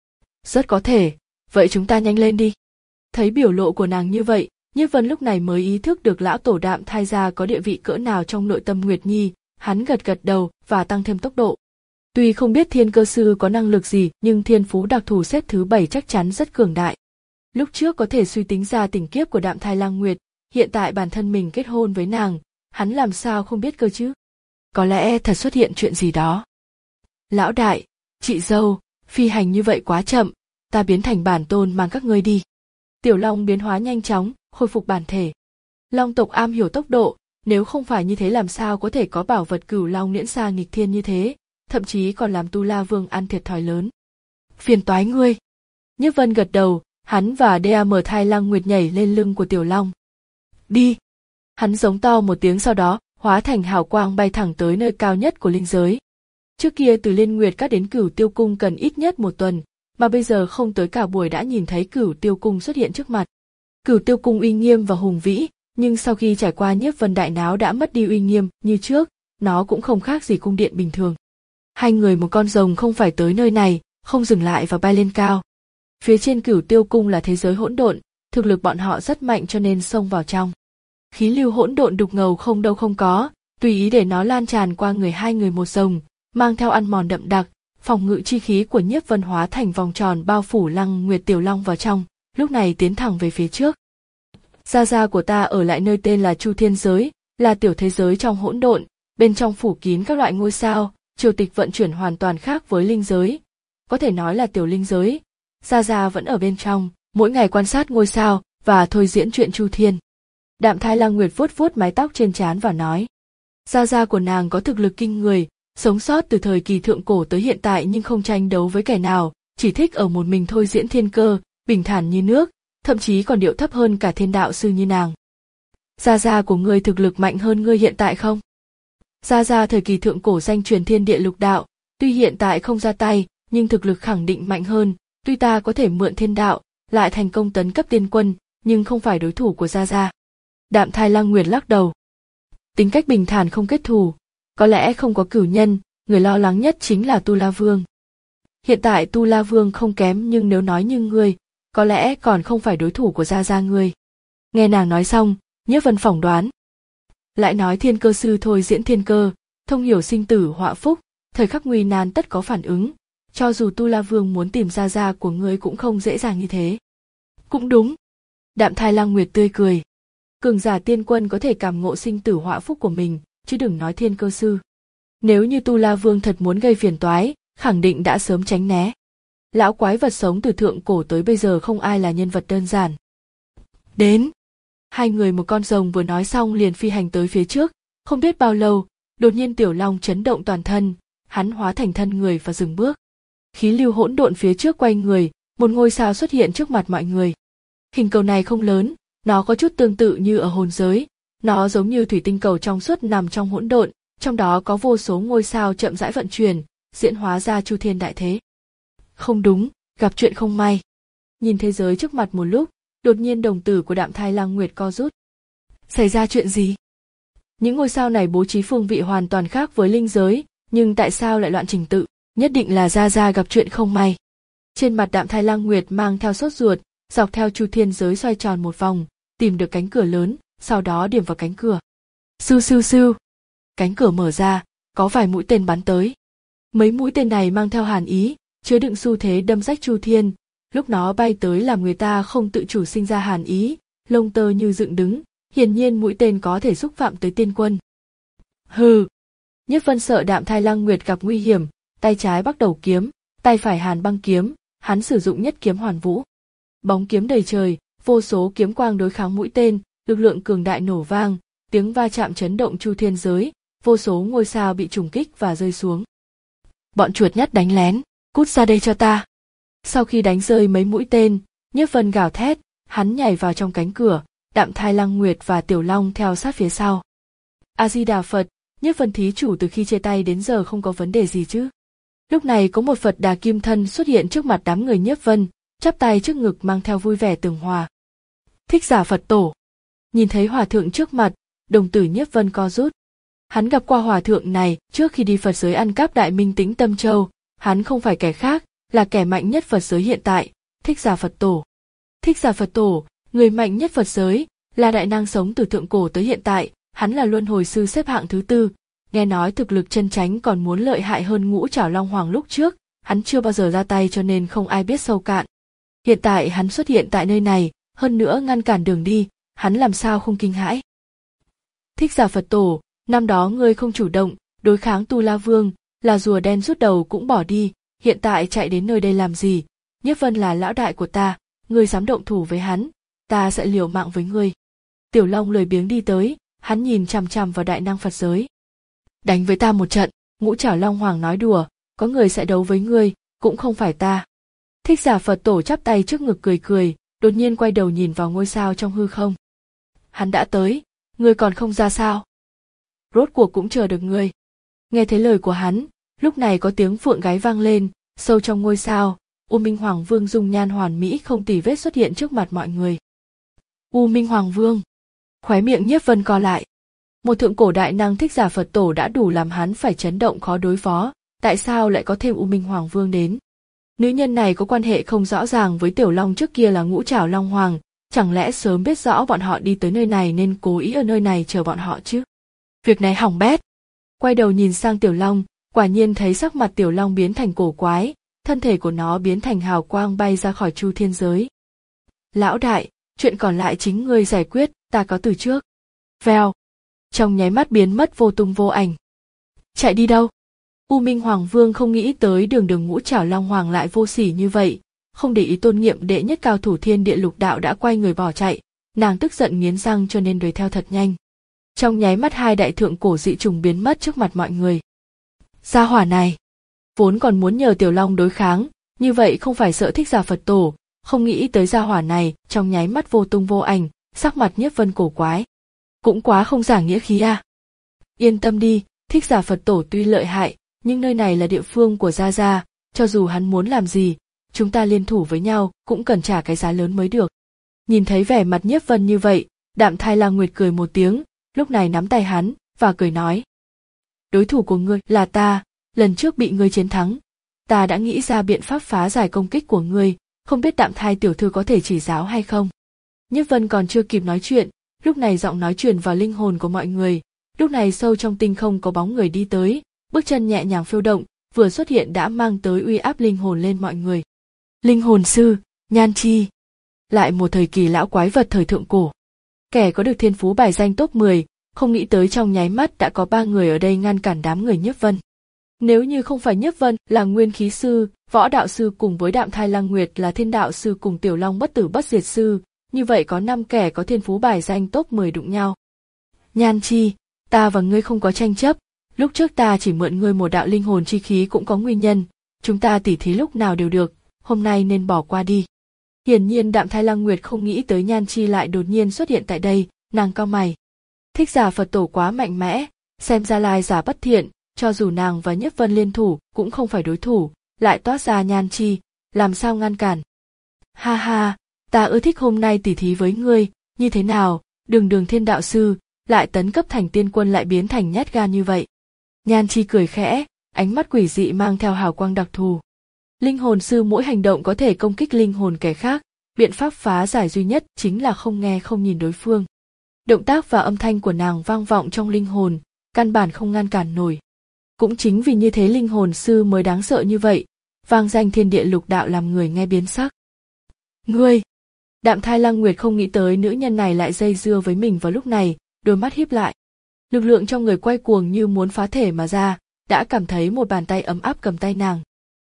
Rất có thể, vậy chúng ta nhanh lên đi. Thấy biểu lộ của nàng như vậy, Nhiếp Vân lúc này mới ý thức được lão tổ Đạm Thai gia có địa vị cỡ nào trong nội tâm Nguyệt Nhi, hắn gật gật đầu và tăng thêm tốc độ. Tuy không biết Thiên Cơ Sư có năng lực gì nhưng thiên phú đặc thù xếp thứ bảy chắc chắn rất cường đại. Lúc trước có thể suy tính ra tình kiếp của Đạm Thai Lăng Nguyệt, hiện tại bản thân mình kết hôn với nàng, hắn làm sao không biết cơ chứ? Có lẽ thật xuất hiện chuyện gì đó. Lão đại, chị dâu, phi hành như vậy quá chậm, ta biến thành bản tôn mang các ngươi đi. Tiểu Long biến hóa nhanh chóng, khôi phục bản thể. Long tộc am hiểu tốc độ, nếu không phải như thế làm sao có thể có bảo vật Cửu Long Nhuyễn Sa nghịch thiên như thế, thậm chí còn làm Tu La Vương ăn thiệt thòi lớn. Phiền toái ngươi. Nhiếp Vân gật đầu, hắn và Đạm Thai Lăng Nguyệt nhảy lên lưng của Tiểu Long. Đi. Hắn giống to một tiếng sau đó, hóa thành hào quang bay thẳng tới nơi cao nhất của linh giới. Trước kia từ Liên Nguyệt Các đến Cửu Tiêu Cung cần ít nhất một tuần, mà bây giờ không tới cả buổi đã nhìn thấy Cửu Tiêu Cung xuất hiện trước mặt. Cửu Tiêu Cung uy nghiêm và hùng vĩ, nhưng sau khi trải qua Nhiếp Vân đại náo đã mất đi uy nghiêm như trước, nó cũng không khác gì cung điện bình thường. Hai người một con rồng không phải tới nơi này, không dừng lại và bay lên cao. Phía trên Cửu Tiêu Cung là thế giới hỗn độn, thực lực bọn họ rất mạnh cho nên xông vào trong. Khí lưu hỗn độn đục ngầu không đâu không có, tùy ý để nó lan tràn qua người hai người một rồng, mang theo ăn mòn đậm đặc, phòng ngự chi khí của Nhiếp Vân hóa thành vòng tròn bao phủ Lăng Nguyệt Tiểu Long vào trong, lúc này tiến thẳng về phía trước. Gia gia của ta ở lại nơi tên là Chu Thiên Giới, là tiểu thế giới trong hỗn độn, bên trong phủ kín các loại ngôi sao, triều tịch vận chuyển hoàn toàn khác với linh giới, có thể nói là tiểu linh giới. Gia gia vẫn ở bên trong, mỗi ngày quan sát ngôi sao và thôi diễn chuyện Chu Thiên. Đạm Thai Lăng Nguyệt vuốt vuốt mái tóc trên trán và nói, gia gia của nàng có thực lực kinh người, sống sót từ thời kỳ thượng cổ tới hiện tại nhưng không tranh đấu với kẻ nào, chỉ thích ở một mình thôi diễn thiên cơ, bình thản như nước, thậm chí còn điệu thấp hơn cả thiên đạo sư như nàng. Gia gia của ngươi thực lực mạnh hơn ngươi hiện tại không? Gia gia thời kỳ thượng cổ danh truyền thiên địa lục đạo, tuy hiện tại không ra tay, nhưng thực lực khẳng định mạnh hơn, tuy ta có thể mượn thiên đạo, lại thành công tấn cấp tiên quân, nhưng không phải đối thủ của Gia Gia. Đạm Thai Lăng Nguyệt lắc đầu. Tính cách bình thản không kết thù, có lẽ không có cửu nhân, người lo lắng nhất chính là Tu La Vương. Hiện tại Tu La Vương không kém nhưng nếu nói như ngươi, có lẽ còn không phải đối thủ của Gia Gia ngươi. Nghe nàng nói xong, Nhiếp Vân phỏng đoán. Lại nói Thiên Cơ Sư thôi diễn thiên cơ, thông hiểu sinh tử họa phúc, thời khắc nguy nan tất có phản ứng, cho dù Tu La Vương muốn tìm Gia Gia của ngươi cũng không dễ dàng như thế. Cũng đúng. Đạm Thai Lăng Nguyệt tươi cười. Cường giả tiên quân có thể cảm ngộ sinh tử họa phúc của mình, chứ đừng nói Thiên Cơ Sư. Nếu như Tu La Vương thật muốn gây phiền toái, khẳng định đã sớm tránh né. Lão quái vật sống từ thượng cổ tới bây giờ không ai là nhân vật đơn giản. Đến. Hai người một con rồng vừa nói xong liền phi hành tới phía trước, không biết bao lâu, đột nhiên Tiểu Long chấn động toàn thân, hắn hóa thành thân người và dừng bước. Khí lưu hỗn độn phía trước quay người, một ngôi sao xuất hiện trước mặt mọi người. Hình cầu này không lớn, nó có chút tương tự như ở hồn giới, nó giống như thủy tinh cầu trong suốt nằm trong hỗn độn, trong đó có vô số ngôi sao chậm rãi vận chuyển, diễn hóa ra Chu Thiên đại thế. Không đúng, gặp chuyện không may. Nhìn thế giới trước mặt một lúc, đột nhiên đồng tử của Đạm Thai Lăng Nguyệt co rút. Xảy ra chuyện gì? Những ngôi sao này bố trí phương vị hoàn toàn khác với linh giới, nhưng tại sao lại loạn trình tự? Nhất định là Gia Gia gặp chuyện không may. Trên mặt Đạm Thai Lăng Nguyệt mang theo sốt ruột, dọc theo Chu Thiên giới xoay tròn một vòng, tìm được cánh cửa lớn, sau đó điểm vào cánh cửa. Sưu sưu sưu. Cánh cửa mở ra, có vài mũi tên bắn tới. Mấy mũi tên này mang theo hàn ý, chứa đựng xu thế đâm rách Chu Thiên, lúc nó bay tới làm người ta không tự chủ sinh ra hàn ý, lông tơ như dựng đứng, hiển nhiên mũi tên có thể xúc phạm tới tiên quân. Hừ. Nhiếp Vân sợ Đạm Thai Lăng Nguyệt gặp nguy hiểm, tay trái bắt đầu kiếm, tay phải hàn băng kiếm, hắn sử dụng nhất kiếm hoàn vũ. Bóng kiếm đầy trời, vô số kiếm quang đối kháng mũi tên, lực lượng cường đại nổ vang, tiếng va chạm chấn động Chu Thiên giới, vô số ngôi sao bị trùng kích và rơi xuống. bọn chuột nhắt đánh lén, cút ra đây cho ta. Sau khi đánh rơi mấy mũi tên, Nhiếp Vân gào thét, hắn nhảy vào trong cánh cửa, Đạm Thai Lăng Nguyệt và Tiểu Long theo sát phía sau. A Di Đà Phật, Nhiếp Vân thí chủ từ khi chia tay đến giờ không có vấn đề gì chứ? Lúc này có một Phật Đà kim thân xuất hiện trước mặt đám người Nhiếp Vân, chắp tay trước ngực mang theo vui vẻ tường hòa. Thích Giả Phật Tổ. Nhìn thấy hòa thượng trước mặt, đồng tử Nhiếp Vân co rút. Hắn gặp qua hòa thượng này trước khi đi Phật giới ăn cắp Đại Minh Tĩnh Tâm Châu, hắn không phải kẻ khác, là kẻ mạnh nhất Phật giới hiện tại, Thích Giả Phật Tổ. Thích Giả Phật Tổ, người mạnh nhất Phật giới, là đại năng sống từ thượng cổ tới hiện tại, hắn là luân hồi sư xếp hạng thứ tư, nghe nói thực lực chân chánh còn muốn lợi hại hơn Ngũ Trảo Long Hoàng lúc trước, hắn chưa bao giờ ra tay cho nên không ai biết sâu cạn. Hiện tại hắn xuất hiện tại nơi này, hơn nữa ngăn cản đường đi, hắn làm sao không kinh hãi. Thích Giả Phật Tổ, năm đó ngươi không chủ động, đối kháng Tu La Vương, là rùa đen rút đầu cũng bỏ đi, hiện tại chạy đến nơi đây làm gì? Nhiếp Vân là lão đại của ta, ngươi dám động thủ với hắn, ta sẽ liều mạng với ngươi. Tiểu Long lười biếng đi tới, hắn nhìn chằm chằm vào đại năng Phật giới. Đánh với ta một trận, Ngũ Trảo Long Hoàng nói đùa, có người sẽ đấu với ngươi, cũng không phải ta. Thích Giả Phật Tổ chắp tay trước ngực cười cười, đột nhiên quay đầu nhìn vào ngôi sao trong hư không. Hắn đã tới, ngươi còn không ra sao? Rốt cuộc cũng chờ được ngươi. Nghe thấy lời của hắn, lúc này có tiếng phượng gáy vang lên, sâu trong ngôi sao, U Minh Hoàng Vương dung nhan hoàn mỹ không tì vết xuất hiện trước mặt mọi người. U Minh Hoàng Vương. Khóe miệng Nhiếp Vân co lại. Một thượng cổ đại năng Thích Giả Phật Tổ đã đủ làm hắn phải chấn động khó đối phó, tại sao lại có thêm U Minh Hoàng Vương đến? Nữ nhân này có quan hệ không rõ ràng với Tiểu Long trước kia là Ngũ Trảo Long Hoàng, chẳng lẽ sớm biết rõ bọn họ đi tới nơi này nên cố ý ở nơi này chờ bọn họ chứ? Việc này hỏng bét. Quay đầu nhìn sang Tiểu Long, quả nhiên thấy sắc mặt Tiểu Long biến thành cổ quái, thân thể của nó biến thành hào quang bay ra khỏi Chu Thiên giới. Lão đại, chuyện còn lại chính ngươi giải quyết, ta có từ trước. Vèo. Trong nháy mắt biến mất vô tung vô ảnh. Chạy đi đâu? U Minh Hoàng Vương không nghĩ tới đường đường Ngũ Trảo Long Hoàng lại vô sỉ như vậy, không để ý tôn nghiêm đệ nhất cao thủ thiên địa lục đạo đã quay người bỏ chạy, nàng tức giận nghiến răng cho nên đuổi theo thật nhanh. Trong nháy mắt hai đại thượng cổ dị trùng biến mất trước mặt mọi người. Gia hỏa này, vốn còn muốn nhờ Tiểu Long đối kháng, như vậy không phải sợ Thích Giả Phật Tổ, không nghĩ tới gia hỏa này trong nháy mắt vô tung vô ảnh, sắc mặt Nhiếp Vân cổ quái. Cũng quá không giảng nghĩa khí à. Yên tâm đi, Thích Giả Phật Tổ tuy lợi hại, nhưng nơi này là địa phương của Gia Gia, cho dù hắn muốn làm gì, chúng ta liên thủ với nhau cũng cần trả cái giá lớn mới được. Nhìn thấy vẻ mặt Nhiếp Vân như vậy, Đạm Thai Lăng Nguyệt cười một tiếng, lúc này nắm tay hắn, và cười nói. Đối thủ của ngươi là ta, lần trước bị ngươi chiến thắng. Ta đã nghĩ ra biện pháp phá giải công kích của ngươi, không biết Đạm Thai tiểu thư có thể chỉ giáo hay không. Nhiếp Vân còn chưa kịp nói chuyện, lúc này giọng nói truyền vào linh hồn của mọi người, lúc này sâu trong tinh không có bóng người đi tới, bước chân nhẹ nhàng phiêu động, vừa xuất hiện đã mang tới uy áp linh hồn lên mọi người. Linh hồn sư, Nhan Chi. Lại một thời kỳ lão quái vật thời thượng cổ. Kẻ có được thiên phú bài danh top mười, không nghĩ tới trong nháy mắt đã có ba người ở đây ngăn cản đám người Nhiếp Vân. Nếu như không phải Nhiếp Vân là nguyên khí sư, võ đạo sư cùng với Đạm Thai Lăng Nguyệt là thiên đạo sư cùng Tiểu Long bất tử bất diệt sư, như vậy có năm kẻ có thiên phú bài danh top mười đụng nhau. Nhan Chi, ta và ngươi không có tranh chấp, lúc trước ta chỉ mượn ngươi một đạo linh hồn chi khí cũng có nguyên nhân, chúng ta tỉ thí lúc nào đều được, hôm nay nên bỏ qua đi. Hiển nhiên Đạm Thai Lăng Nguyệt không nghĩ tới Nhan Chi lại đột nhiên xuất hiện tại đây, nàng cau mày. Thích Giả Phật Tổ quá mạnh mẽ, xem ra lai giả bất thiện, cho dù nàng và Nhiếp Vân liên thủ cũng không phải đối thủ, lại toát ra Nhan Chi, làm sao ngăn cản. Ha ha, ta ưa thích hôm nay tỉ thí với ngươi, như thế nào, đường đường thiên đạo sư, lại tấn cấp thành tiên quân lại biến thành nhát gan như vậy. Nhan Chi cười khẽ, ánh mắt quỷ dị mang theo hào quang đặc thù. Linh hồn sư mỗi hành động có thể công kích linh hồn kẻ khác, biện pháp phá giải duy nhất chính là không nghe không nhìn đối phương. Động tác và âm thanh của nàng vang vọng trong linh hồn, căn bản không ngăn cản nổi. Cũng chính vì như thế linh hồn sư mới đáng sợ như vậy, vang danh thiên địa lục đạo làm người nghe biến sắc. Ngươi! Đạm Thai Lăng Nguyệt không nghĩ tới nữ nhân này lại dây dưa với mình vào lúc này, đôi mắt híp lại. Lực lượng trong người quay cuồng như muốn phá thể mà ra, đã cảm thấy một bàn tay ấm áp cầm tay nàng.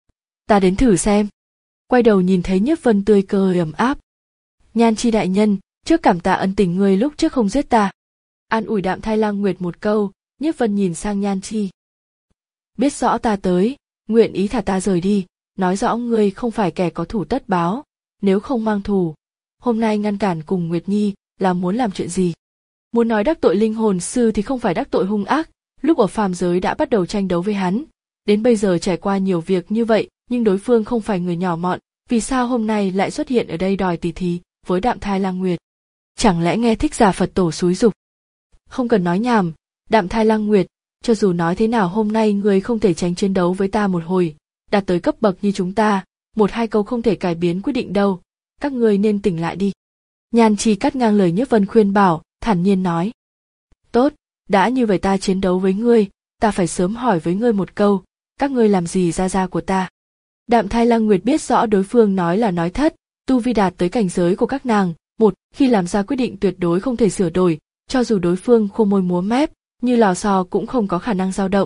Ta đến thử xem. Quay đầu nhìn thấy Nhiếp Vân tươi cười ấm áp. Nhan Chi đại nhân, trước cảm tạ ân tình ngươi lúc trước không giết ta. An ủi Đạm Thai Lăng Nguyệt một câu, Nhiếp Vân nhìn sang Nhan Chi. Biết rõ ta tới, nguyện ý thả ta rời đi, nói rõ ngươi không phải kẻ có thù tất báo, nếu không mang thù, hôm nay ngăn cản cùng Nguyệt Nhi là muốn làm chuyện gì? Muốn nói đắc tội linh hồn sư thì không phải đắc tội hung ác, lúc ở phàm giới đã bắt đầu tranh đấu với hắn, đến bây giờ trải qua nhiều việc như vậy, nhưng đối phương không phải người nhỏ mọn, vì sao hôm nay lại xuất hiện ở đây đòi tỉ thí với Đạm Thai Lang Nguyệt? Chẳng lẽ nghe Thích Giả Phật Tổ xúi giục? Không cần nói nhảm, Đạm Thai Lang Nguyệt, cho dù nói thế nào hôm nay ngươi không thể tránh chiến đấu với ta một hồi, đạt tới cấp bậc như chúng ta, một hai câu không thể cải biến quyết định đâu, các ngươi nên tỉnh lại đi. Nhan Chi cắt ngang lời Nhiếp Vân khuyên bảo, thản nhiên nói. Tốt, đã như vậy ta chiến đấu với ngươi, ta phải sớm hỏi với ngươi một câu, các ngươi làm gì ra ra của ta? Đạm Thai Lang Nguyệt biết rõ đối phương nói là nói thất, tu vi đạt tới cảnh giới của các nàng, một, khi làm ra quyết định tuyệt đối không thể sửa đổi, cho dù đối phương khô môi múa mép, như lò xo cũng không có khả năng dao động.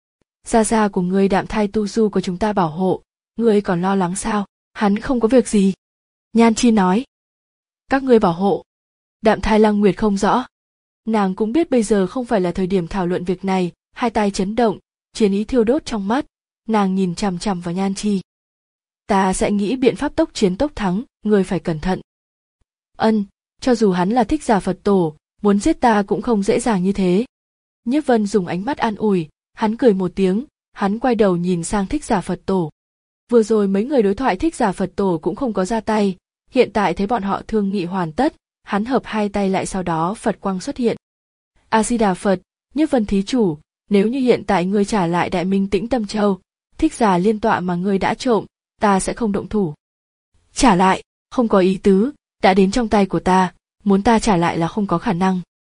Gia gia của ngươi Đạm Thai Tu Du của chúng ta bảo hộ, ngươi còn lo lắng sao? Hắn không có việc gì. Nhan Chi nói. Các ngươi bảo hộ. Đạm Thai Lang Nguyệt không rõ. Nàng cũng biết bây giờ không phải là thời điểm thảo luận việc này, hai tay chấn động, chiến ý thiêu đốt trong mắt, nàng nhìn chằm chằm vào Nhan Chi. Ta sẽ nghĩ biện pháp tốc chiến tốc thắng, ngươi phải cẩn thận. Ân, cho dù hắn là Thích Giả Phật Tổ, muốn giết ta cũng không dễ dàng như thế. Nhiếp Vân dùng ánh mắt an ủi, hắn cười một tiếng, hắn quay đầu nhìn sang Thích Giả Phật Tổ. Vừa rồi mấy người đối thoại Thích Giả Phật Tổ cũng không có ra tay, hiện tại thấy bọn họ thương nghị hoàn tất, hắn hợp hai tay lại sau đó Phật quang xuất hiện. A Di Đà Phật, Nhiếp Vân thí chủ, nếu như hiện tại ngươi trả lại Đại Minh Tĩnh Tâm Châu, Thích Giả Liên Tọa mà ngươi đã trộm, ta sẽ không động thủ. Trả lại, không có ý tứ, đã đến trong tay của ta, muốn ta trả lại là không có khả năng.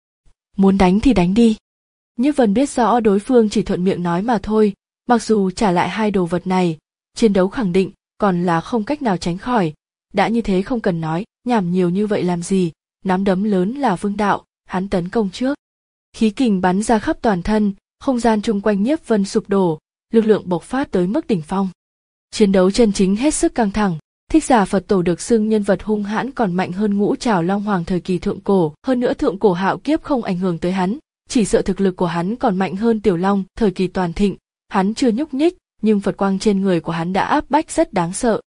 Muốn đánh thì đánh đi. Nhiếp Vân biết rõ đối phương chỉ thuận miệng nói mà thôi, mặc dù trả lại hai đồ vật này, chiến đấu khẳng định, còn là không cách nào tránh khỏi, đã như thế không cần nói, nhảm nhiều như vậy làm gì, nắm đấm lớn là vương đạo, hắn tấn công trước. Khí kình bắn ra khắp toàn thân, không gian chung quanh Nhiếp Vân sụp đổ, lực lượng bộc phát tới mức đỉnh phong. Chiến đấu chân chính hết sức căng thẳng, Thích Giả Phật Tổ được xưng nhân vật hung hãn còn mạnh hơn Ngũ Trảo Long Hoàng thời kỳ thượng cổ, hơn nữa thượng cổ hạo kiếp không ảnh hưởng tới hắn, chỉ sợ thực lực của hắn còn mạnh hơn Tiểu Long thời kỳ toàn thịnh, hắn chưa nhúc nhích, nhưng Phật quang trên người của hắn đã áp bách rất đáng sợ.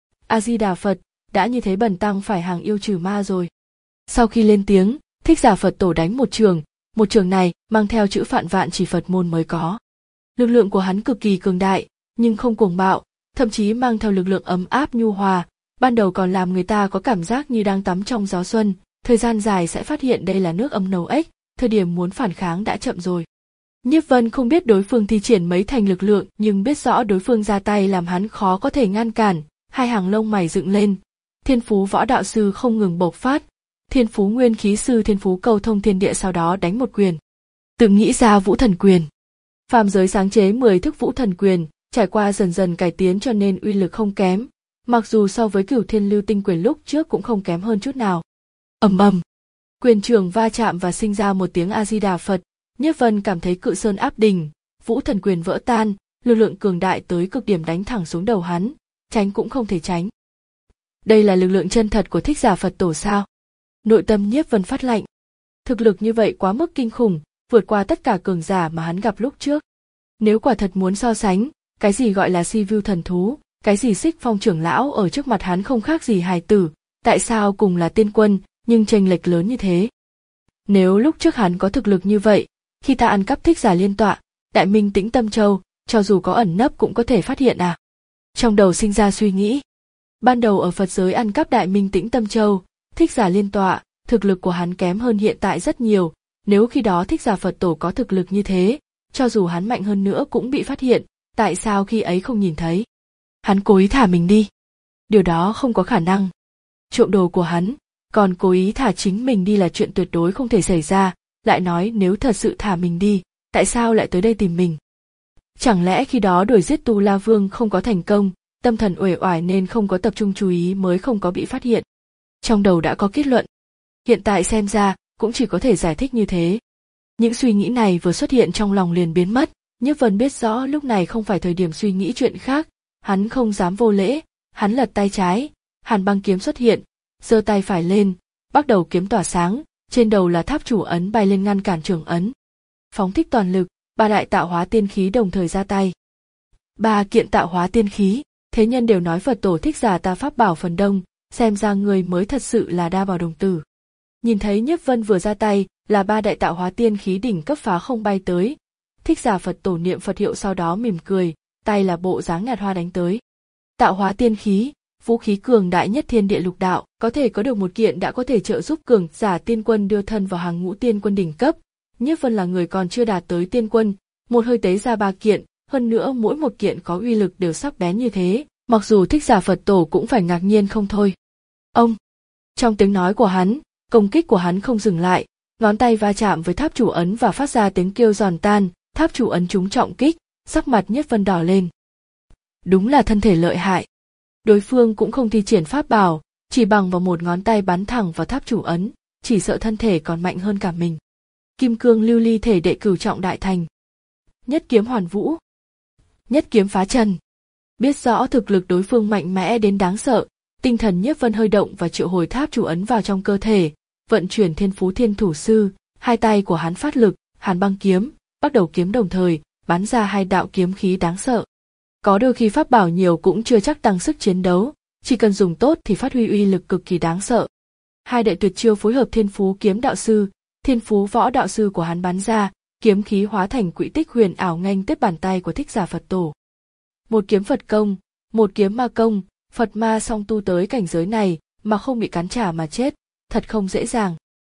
A Di Đà Phật, đã như thế bần tăng phải hàng yêu trừ ma rồi. Sau khi lên tiếng, Thích Giả Phật Tổ đánh một trường, một trường này mang theo chữ Phạn Vạn Chỉ Phật môn mới có. Lực lượng của hắn cực kỳ cường đại, nhưng không cuồng bạo, thậm chí mang theo lực lượng ấm áp nhu hòa, ban đầu còn làm người ta có cảm giác như đang tắm trong gió xuân, thời gian dài sẽ phát hiện đây là nước ấm nấu ếch, thời điểm muốn phản kháng đã chậm rồi. Nhiếp Vân không biết đối phương thi triển mấy thành lực lượng, nhưng biết rõ đối phương ra tay làm hắn khó có thể ngăn cản, hai hàng lông mày dựng lên. Thiên phú võ đạo sư không ngừng bộc phát, thiên phú nguyên khí sư thiên phú cầu thông thiên địa sau đó đánh một quyền. Tự nghĩ ra Vũ Thần Quyền. Phàm giới sáng chế mười thức Vũ Thần Quyền, trải qua dần dần cải tiến cho nên uy lực không kém, mặc dù so với Cửu Thiên Lưu Tinh Quyền lúc trước cũng không kém hơn chút nào. Ầm ầm, quyền trường va chạm và sinh ra một tiếng A Di Đà Phật, Nhiếp Vân cảm thấy cự sơn áp đỉnh, Vũ Thần Quyền vỡ tan, lực lượng cường đại tới cực điểm đánh thẳng xuống đầu hắn, tránh cũng không thể tránh. Đây là lực lượng chân thật của Thích Giả Phật Tổ sao? Nội tâm Nhiếp Vân phát lạnh. Thực lực như vậy quá mức kinh khủng, vượt qua tất cả cường giả mà hắn gặp lúc trước. Nếu quả thật muốn so sánh, cái gì gọi là si vu thần thú, cái gì Xích Phong trưởng lão ở trước mặt hắn không khác gì hài tử, tại sao cùng là tiên quân, nhưng chênh lệch lớn như thế? Nếu lúc trước hắn có thực lực như vậy, khi ta ăn cắp Thích Giả Liên Tọa, Đại Minh Tĩnh Tâm Châu, cho dù có ẩn nấp cũng có thể phát hiện à? Trong đầu sinh ra suy nghĩ. Ban đầu ở Phật giới ăn cắp Đại Minh Tĩnh Tâm Châu, Thích Giả Liên Tọa, thực lực của hắn kém hơn hiện tại rất nhiều, nếu khi đó Thích Giả Phật Tổ có thực lực như thế, cho dù hắn mạnh hơn nữa cũng bị phát hiện, tại sao khi ấy không nhìn thấy? Hắn cố ý thả mình đi. Điều đó không có khả năng. Trộm đồ của hắn, còn cố ý thả chính mình đi là chuyện tuyệt đối không thể xảy ra, lại nói nếu thật sự thả mình đi, tại sao lại tới đây tìm mình? Chẳng lẽ khi đó đuổi giết Tu La Vương không có thành công, tâm thần uể oải nên không có tập trung chú ý mới không có bị phát hiện? Trong đầu đã có kết luận. Hiện tại xem ra, cũng chỉ có thể giải thích như thế. Những suy nghĩ này vừa xuất hiện trong lòng liền biến mất, Nhiếp Vân biết rõ lúc này không phải thời điểm suy nghĩ chuyện khác, hắn không dám vô lễ, hắn lật tay trái, Hàn Băng kiếm xuất hiện, giơ tay phải lên, bắt đầu kiếm tỏa sáng, trên đầu là tháp chủ ấn bay lên ngăn cản trường ấn. Phóng thích toàn lực, ba đại tạo hóa tiên khí đồng thời ra tay. Ba kiện tạo hóa tiên khí. Thế nhân đều nói Phật tổ thích giả ta pháp bảo phần đông, xem ra người mới thật sự là đa bảo đồng tử. Nhìn thấy Nhiếp Vân vừa ra tay là ba đại tạo hóa tiên khí đỉnh cấp phá không bay tới. Thích giả Phật tổ niệm Phật hiệu sau đó mỉm cười, tay là bộ dáng nhạt hoa đánh tới. Tạo hóa tiên khí, vũ khí cường đại nhất thiên địa lục đạo, có thể có được một kiện đã có thể trợ giúp cường giả tiên quân đưa thân vào hàng ngũ tiên quân đỉnh cấp. Nhiếp Vân là người còn chưa đạt tới tiên quân, một hơi tế ra ba kiện, hơn nữa mỗi một kiện có uy lực đều sắc bén như thế, mặc dù thích giả Phật tổ cũng phải ngạc nhiên không thôi. Ông! Trong tiếng nói của hắn, công kích của hắn không dừng lại, ngón tay va chạm với tháp chủ ấn và phát ra tiếng kêu giòn tan, tháp chủ ấn trúng trọng kích, sắc mặt Nhiếp Vân đỏ lên. Đúng là thân thể lợi hại. Đối phương cũng không thi triển pháp bảo, chỉ bằng vào một ngón tay bắn thẳng vào tháp chủ ấn, chỉ sợ thân thể còn mạnh hơn cả mình. Kim cương lưu ly thể đệ cửu trọng đại thành. Nhất kiếm hoàn vũ. Nhất kiếm phá trần. Biết rõ thực lực đối phương mạnh mẽ đến đáng sợ, tinh thần Nhiếp Vân hơi động và triệu hồi tháp chủ ấn vào trong cơ thể, vận chuyển thiên phú thiên thủ sư, hai tay của hắn phát lực, hàn băng kiếm, bắt đầu kiếm đồng thời, bắn ra hai đạo kiếm khí đáng sợ. Có đôi khi pháp bảo nhiều cũng chưa chắc tăng sức chiến đấu, chỉ cần dùng tốt thì phát huy uy lực cực kỳ đáng sợ. Hai đại tuyệt chiêu phối hợp thiên phú kiếm đạo sư, thiên phú võ đạo sư của hắn bắn ra, kiếm khí hóa thành quỹ tích huyền ảo nghênh tiếp bàn tay của thích giả Phật tổ. Một kiếm Phật công, một kiếm ma công, Phật ma song tu tới cảnh giới này mà không bị cắn trả mà chết, thật không dễ dàng.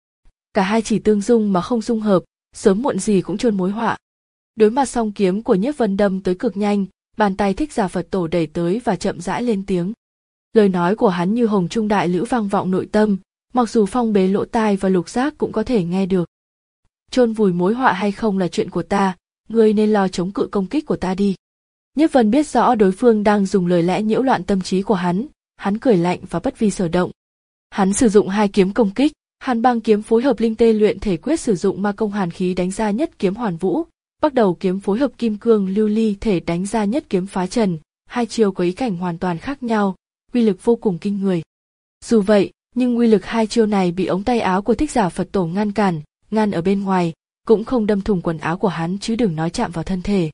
Cả hai chỉ tương dung mà không dung hợp, sớm muộn gì cũng chôn mối họa. Đối mặt song kiếm của Nhiếp Vân đâm tới cực nhanh, bàn tay thích giả Phật tổ đẩy tới và chậm rãi lên tiếng. Lời nói của hắn như hồng trung đại lữ vang vọng nội tâm, mặc dù phong bế lỗ tai và lục giác cũng có thể nghe được. Chôn vùi mối họa hay không là chuyện của ta, ngươi nên lo chống cự công kích của ta đi. Nhiếp Vân biết rõ đối phương đang dùng lời lẽ nhiễu loạn tâm trí của hắn, hắn cười lạnh và bất vi sở động. Hắn sử dụng hai kiếm công kích, hàn băng kiếm phối hợp linh tê luyện thể quyết sử dụng ma công hàn khí đánh ra nhất kiếm hoàn vũ, bắt đầu kiếm phối hợp kim cương lưu ly thể đánh ra nhất kiếm phá trần, hai chiêu có ý cảnh hoàn toàn khác nhau, uy lực vô cùng kinh người. Dù vậy, nhưng uy lực hai chiêu này bị ống tay áo của thích giả Phật tổ ngăn cản, ngăn ở bên ngoài, cũng không đâm thủng quần áo của hắn chứ đừng nói chạm vào thân thể.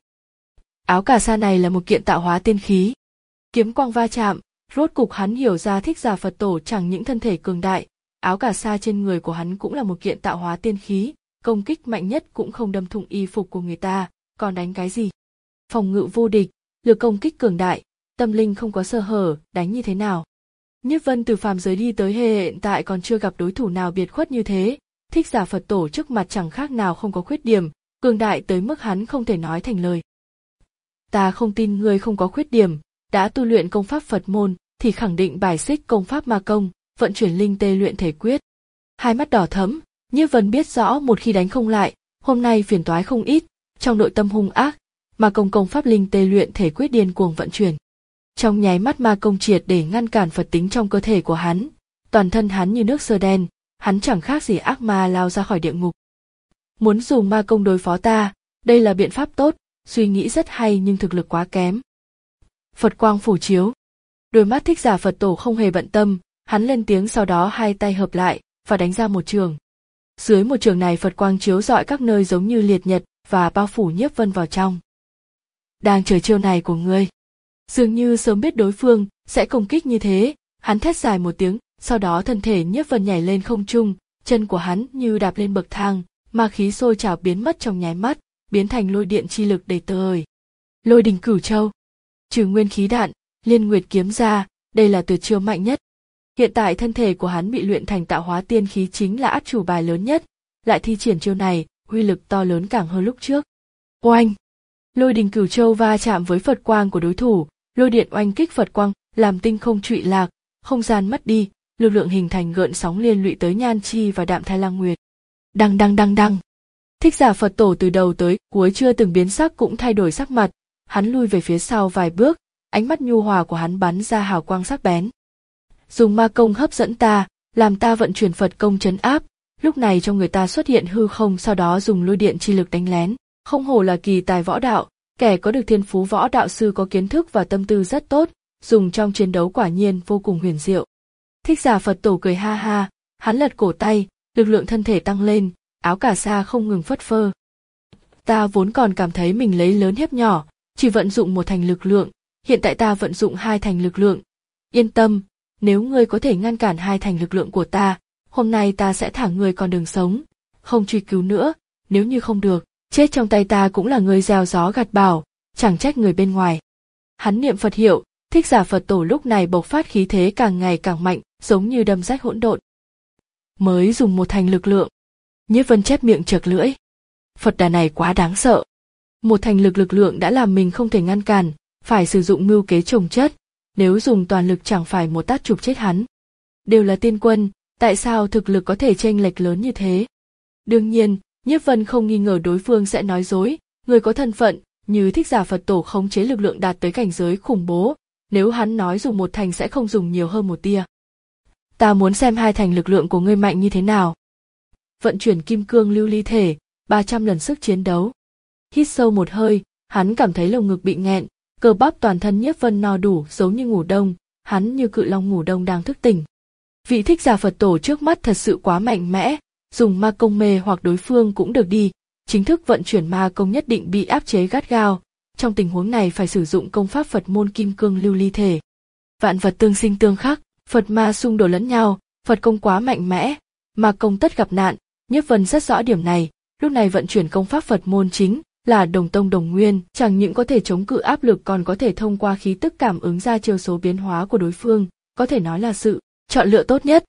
Áo cà sa này là một kiện tạo hóa tiên khí. Kiếm quang va chạm, rốt cục hắn hiểu ra thích giả Phật tổ chẳng những thân thể cường đại, áo cà sa trên người của hắn cũng là một kiện tạo hóa tiên khí, công kích mạnh nhất cũng không đâm thủng y phục của người ta, còn đánh cái gì? Phòng ngự vô địch, lực công kích cường đại, tâm linh không có sơ hở, đánh như thế nào? Nhiếp Vân từ phàm giới đi tới hiện tại còn chưa gặp đối thủ nào biệt khuất như thế, thích giả Phật tổ trước mặt chẳng khác nào không có khuyết điểm, cường đại tới mức hắn không thể nói thành lời. Ta không tin ngươi không có khuyết điểm, đã tu luyện công pháp Phật môn thì khẳng định bài xích công pháp ma công, vận chuyển linh tê luyện thể quyết. Hai mắt đỏ thẫm, Nhiếp Vân biết rõ một khi đánh không lại, hôm nay phiền toái không ít, trong nội tâm hung ác, ma công công pháp linh tê luyện thể quyết điên cuồng vận chuyển. Trong nháy mắt ma công triệt để ngăn cản Phật tính trong cơ thể của hắn, toàn thân hắn như nước sơ đen, hắn chẳng khác gì ác ma lao ra khỏi địa ngục. Muốn dùng ma công đối phó ta, đây là biện pháp tốt, suy nghĩ rất hay nhưng thực lực quá kém. Phật quang phủ chiếu. Đôi mắt thích giả Phật tổ không hề bận tâm, hắn lên tiếng sau đó hai tay hợp lại và đánh ra một trường. Dưới một trường này Phật quang chiếu rọi các nơi giống như liệt nhật và bao phủ Nhiếp Vân vào trong. Đang chờ chiêu này của ngươi. Dường như sớm biết đối phương sẽ công kích như thế, hắn thét dài một tiếng, sau đó thân thể Nhiếp Vân nhảy lên không trung, chân của hắn như đạp lên bậc thang, ma khí sôi trào biến mất trong nháy mắt, biến thành lôi điện chi lực đầy tơi. Lôi đình cửu châu, trừ nguyên khí đạn, liên nguyệt kiếm ra, đây là tuyệt chiêu mạnh nhất. Hiện tại thân thể của hắn bị luyện thành tạo hóa tiên khí chính là át chủ bài lớn nhất, lại thi triển chiêu này, uy lực to lớn càng hơn lúc trước. Oanh! Lôi đình cửu châu va chạm với Phật quang của đối thủ, lôi điện oanh kích Phật quang, làm tinh không trụy lạc, không gian mất đi, lực lượng hình thành gợn sóng liên lụy tới Nhan Chi và Đạm Thai Lang Nguyệt. Đăng đăng đăng đăng. Thích giả Phật tổ từ đầu tới cuối chưa từng biến sắc cũng thay đổi sắc mặt, hắn lui về phía sau vài bước, ánh mắt nhu hòa của hắn bắn ra hào quang sắc bén. Dùng ma công hấp dẫn ta, làm ta vận chuyển Phật công trấn áp, lúc này trong người ta xuất hiện hư không, sau đó dùng lôi điện chi lực đánh lén, không hổ là kỳ tài võ đạo, kẻ có được thiên phú võ đạo sư có kiến thức và tâm tư rất tốt, dùng trong chiến đấu quả nhiên vô cùng huyền diệu. Thích giả Phật tổ cười ha ha, hắn lật cổ tay, lực lượng thân thể tăng lên, áo cà sa không ngừng phất phơ. Ta vốn còn cảm thấy mình lấy lớn hiếp nhỏ, chỉ vận dụng một thành lực lượng, hiện tại ta vận dụng hai thành lực lượng. Yên tâm, nếu ngươi có thể ngăn cản hai thành lực lượng của ta, hôm nay ta sẽ thả ngươi con đường sống, không truy cứu nữa, nếu như không được, chết trong tay ta cũng là ngươi gieo gió gặt bão, chẳng trách người bên ngoài. Hắn niệm Phật hiệu, Thích Giả Phật Tổ lúc này bộc phát khí thế càng ngày càng mạnh, giống như đâm rách hỗn độn. Mới dùng một thành lực lượng, Nhiếp Vân chép miệng chật lưỡi. Phật đà này quá đáng sợ. Một thành lực lực lượng đã làm mình không thể ngăn cản, phải sử dụng mưu kế chồng chất, nếu dùng toàn lực chẳng phải một tát chụp chết hắn. Đều là tiên quân, tại sao thực lực có thể chênh lệch lớn như thế? Đương nhiên, Nhiếp Vân không nghi ngờ đối phương sẽ nói dối, người có thân phận như Thích Giả Phật Tổ khống chế lực lượng đạt tới cảnh giới khủng bố, nếu hắn nói dùng một thành sẽ không dùng nhiều hơn một tia. Ta muốn xem hai thành lực lượng của ngươi mạnh như thế nào. Vận chuyển kim cương lưu ly thể, ba trăm lần sức chiến đấu. Hít sâu một hơi, hắn cảm thấy lồng ngực bị nghẹn, cơ bắp toàn thân Nhiếp Vân no đủ giống như ngủ đông, hắn như cự long ngủ đông đang thức tỉnh. Vị Thích Giả Phật Tổ trước mắt thật sự quá mạnh mẽ, dùng ma công mê hoặc đối phương cũng được đi, chính thức vận chuyển ma công nhất định bị áp chế gắt gao, trong tình huống này phải sử dụng công pháp Phật môn kim cương lưu ly thể. Vạn vật tương sinh tương khắc, Phật ma xung đột lẫn nhau, Phật công quá mạnh mẽ, ma công tất gặp nạn, Nhiếp Vân rất rõ điểm này, lúc này vận chuyển công pháp Phật môn chính là đồng tông đồng nguyên, chẳng những có thể chống cự áp lực còn có thể thông qua khí tức cảm ứng ra chiêu số biến hóa của đối phương, có thể nói là sự chọn lựa tốt nhất.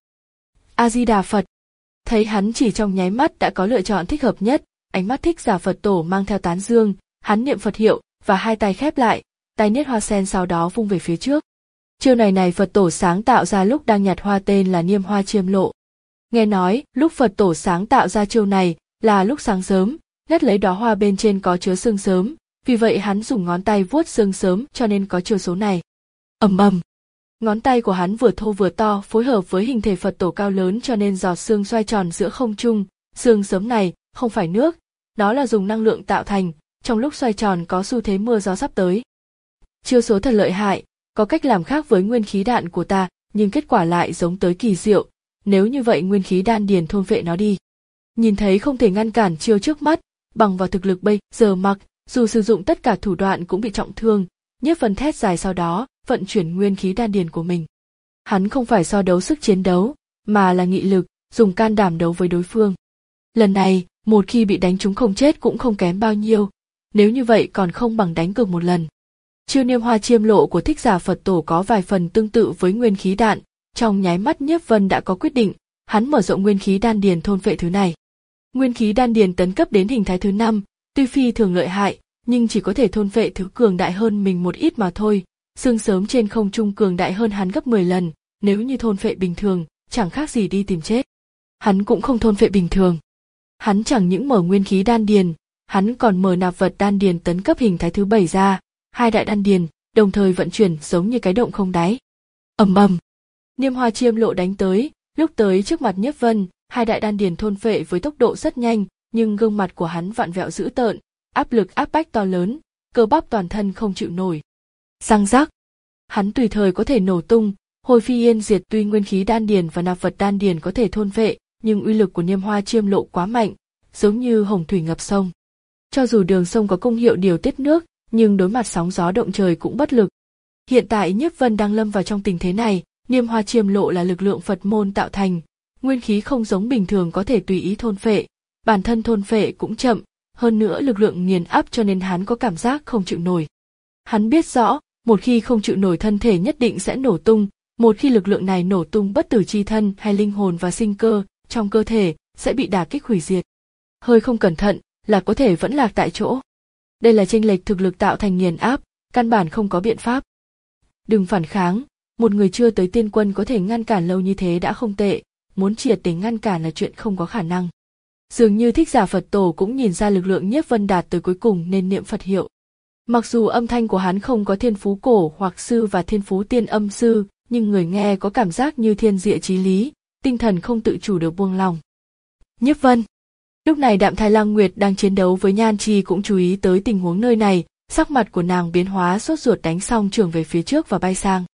A Di Đà Phật. Thấy hắn chỉ trong nháy mắt đã có lựa chọn thích hợp nhất, ánh mắt Thích Giả Phật Tổ mang theo tán dương, hắn niệm Phật hiệu và hai tay khép lại, tay niết hoa sen sau đó vung về phía trước. Chiêu này này Phật Tổ sáng tạo ra lúc đang nhặt hoa tên là Niêm Hoa Chiêm Lộ. Nghe nói, lúc Phật Tổ sáng tạo ra chiêu này là lúc sáng sớm, ngắt lấy đóa hoa bên trên có chứa sương sớm, vì vậy hắn dùng ngón tay vuốt sương sớm cho nên có chiêu số này. Ầm ầm. Ngón tay của hắn vừa thô vừa to phối hợp với hình thể Phật Tổ cao lớn cho nên giọt sương xoay tròn giữa không trung, sương sớm này không phải nước, đó là dùng năng lượng tạo thành, trong lúc xoay tròn có xu thế mưa gió sắp tới. Chiêu số thật lợi hại, có cách làm khác với nguyên khí đạn của ta, nhưng kết quả lại giống tới kỳ diệu, nếu như vậy nguyên khí đan điền thôn phệ nó đi. Nhìn thấy không thể ngăn cản chiêu trước mắt, bằng vào thực lực bây giờ mặc, dù sử dụng tất cả thủ đoạn cũng bị trọng thương, Nhiếp Vân thét dài sau đó, vận chuyển nguyên khí đan điền của mình. Hắn không phải so đấu sức chiến đấu, mà là nghị lực, dùng can đảm đấu với đối phương. Lần này, một khi bị đánh trúng không chết cũng không kém bao nhiêu, nếu như vậy còn không bằng đánh cược một lần. Chiêu Niêm Hoa Chiêm Lộ của Thích Giả Phật Tổ có vài phần tương tự với nguyên khí đạn, trong nháy mắt Nhiếp Vân đã có quyết định, hắn mở rộng nguyên khí đan điền thôn phệ thứ này. Nguyên khí đan điền tấn cấp đến hình thái thứ năm, tuy phi thường lợi hại, nhưng chỉ có thể thôn phệ thứ cường đại hơn mình một ít mà thôi. Sương sớm trên không trung cường đại hơn hắn gấp mười lần, nếu như thôn phệ bình thường, chẳng khác gì đi tìm chết. Hắn cũng không thôn phệ bình thường. Hắn chẳng những mở nguyên khí đan điền, hắn còn mở nạp vật đan điền tấn cấp hình thái thứ bảy ra, hai đại đan điền, đồng thời vận chuyển giống như cái động không đáy. Ầm ầm. Niêm Hoa Chiêm Lộ đánh tới, lúc tới trước mặt Nhiếp Vân, hai đại đan điền thôn phệ với tốc độ rất nhanh, nhưng gương mặt của hắn vặn vẹo dữ tợn, áp lực áp bách to lớn, cơ bắp toàn thân không chịu nổi. Răng rắc. Hắn tùy thời có thể nổ tung, hồi phi yên diệt, tuy nguyên khí đan điền và nạp vật đan điền có thể thôn phệ, nhưng uy lực của Niêm Hoa Chiêm Lộ quá mạnh, giống như hồng thủy ngập sông. Cho dù đường sông có công hiệu điều tiết nước, nhưng đối mặt sóng gió động trời cũng bất lực. Hiện tại Nhiếp Vân đang lâm vào trong tình thế này, Niêm Hoa Chiêm Lộ là lực lượng Phật môn tạo thành, nguyên khí không giống bình thường có thể tùy ý thôn phệ, bản thân thôn phệ cũng chậm, hơn nữa lực lượng nghiền áp cho nên hắn có cảm giác không chịu nổi. Hắn biết rõ, một khi không chịu nổi thân thể nhất định sẽ nổ tung, một khi lực lượng này nổ tung bất tử chi thân hay linh hồn và sinh cơ trong cơ thể sẽ bị đả kích hủy diệt. Hơi không cẩn thận là có thể vẫn lạc tại chỗ. Đây là chênh lệch thực lực tạo thành nghiền áp, căn bản không có biện pháp. Đừng phản kháng, một người chưa tới tiên quân có thể ngăn cản lâu như thế đã không tệ, muốn triệt để ngăn cản là chuyện không có khả năng. Dường như Thích Giả Phật Tổ cũng nhìn ra lực lượng Nhiếp Vân đạt tới cuối cùng nên niệm Phật hiệu. Mặc dù âm thanh của hắn không có thiên phú cổ hoặc sư và thiên phú tiên âm sư, nhưng người nghe có cảm giác như thiên địa chí lý, tinh thần không tự chủ được buông lòng. Nhiếp Vân. Lúc này Đạm Thái Lang Nguyệt đang chiến đấu với Nhan Chi cũng chú ý tới tình huống nơi này, sắc mặt của nàng biến hóa sốt ruột, đánh xong trường về phía trước và bay sang.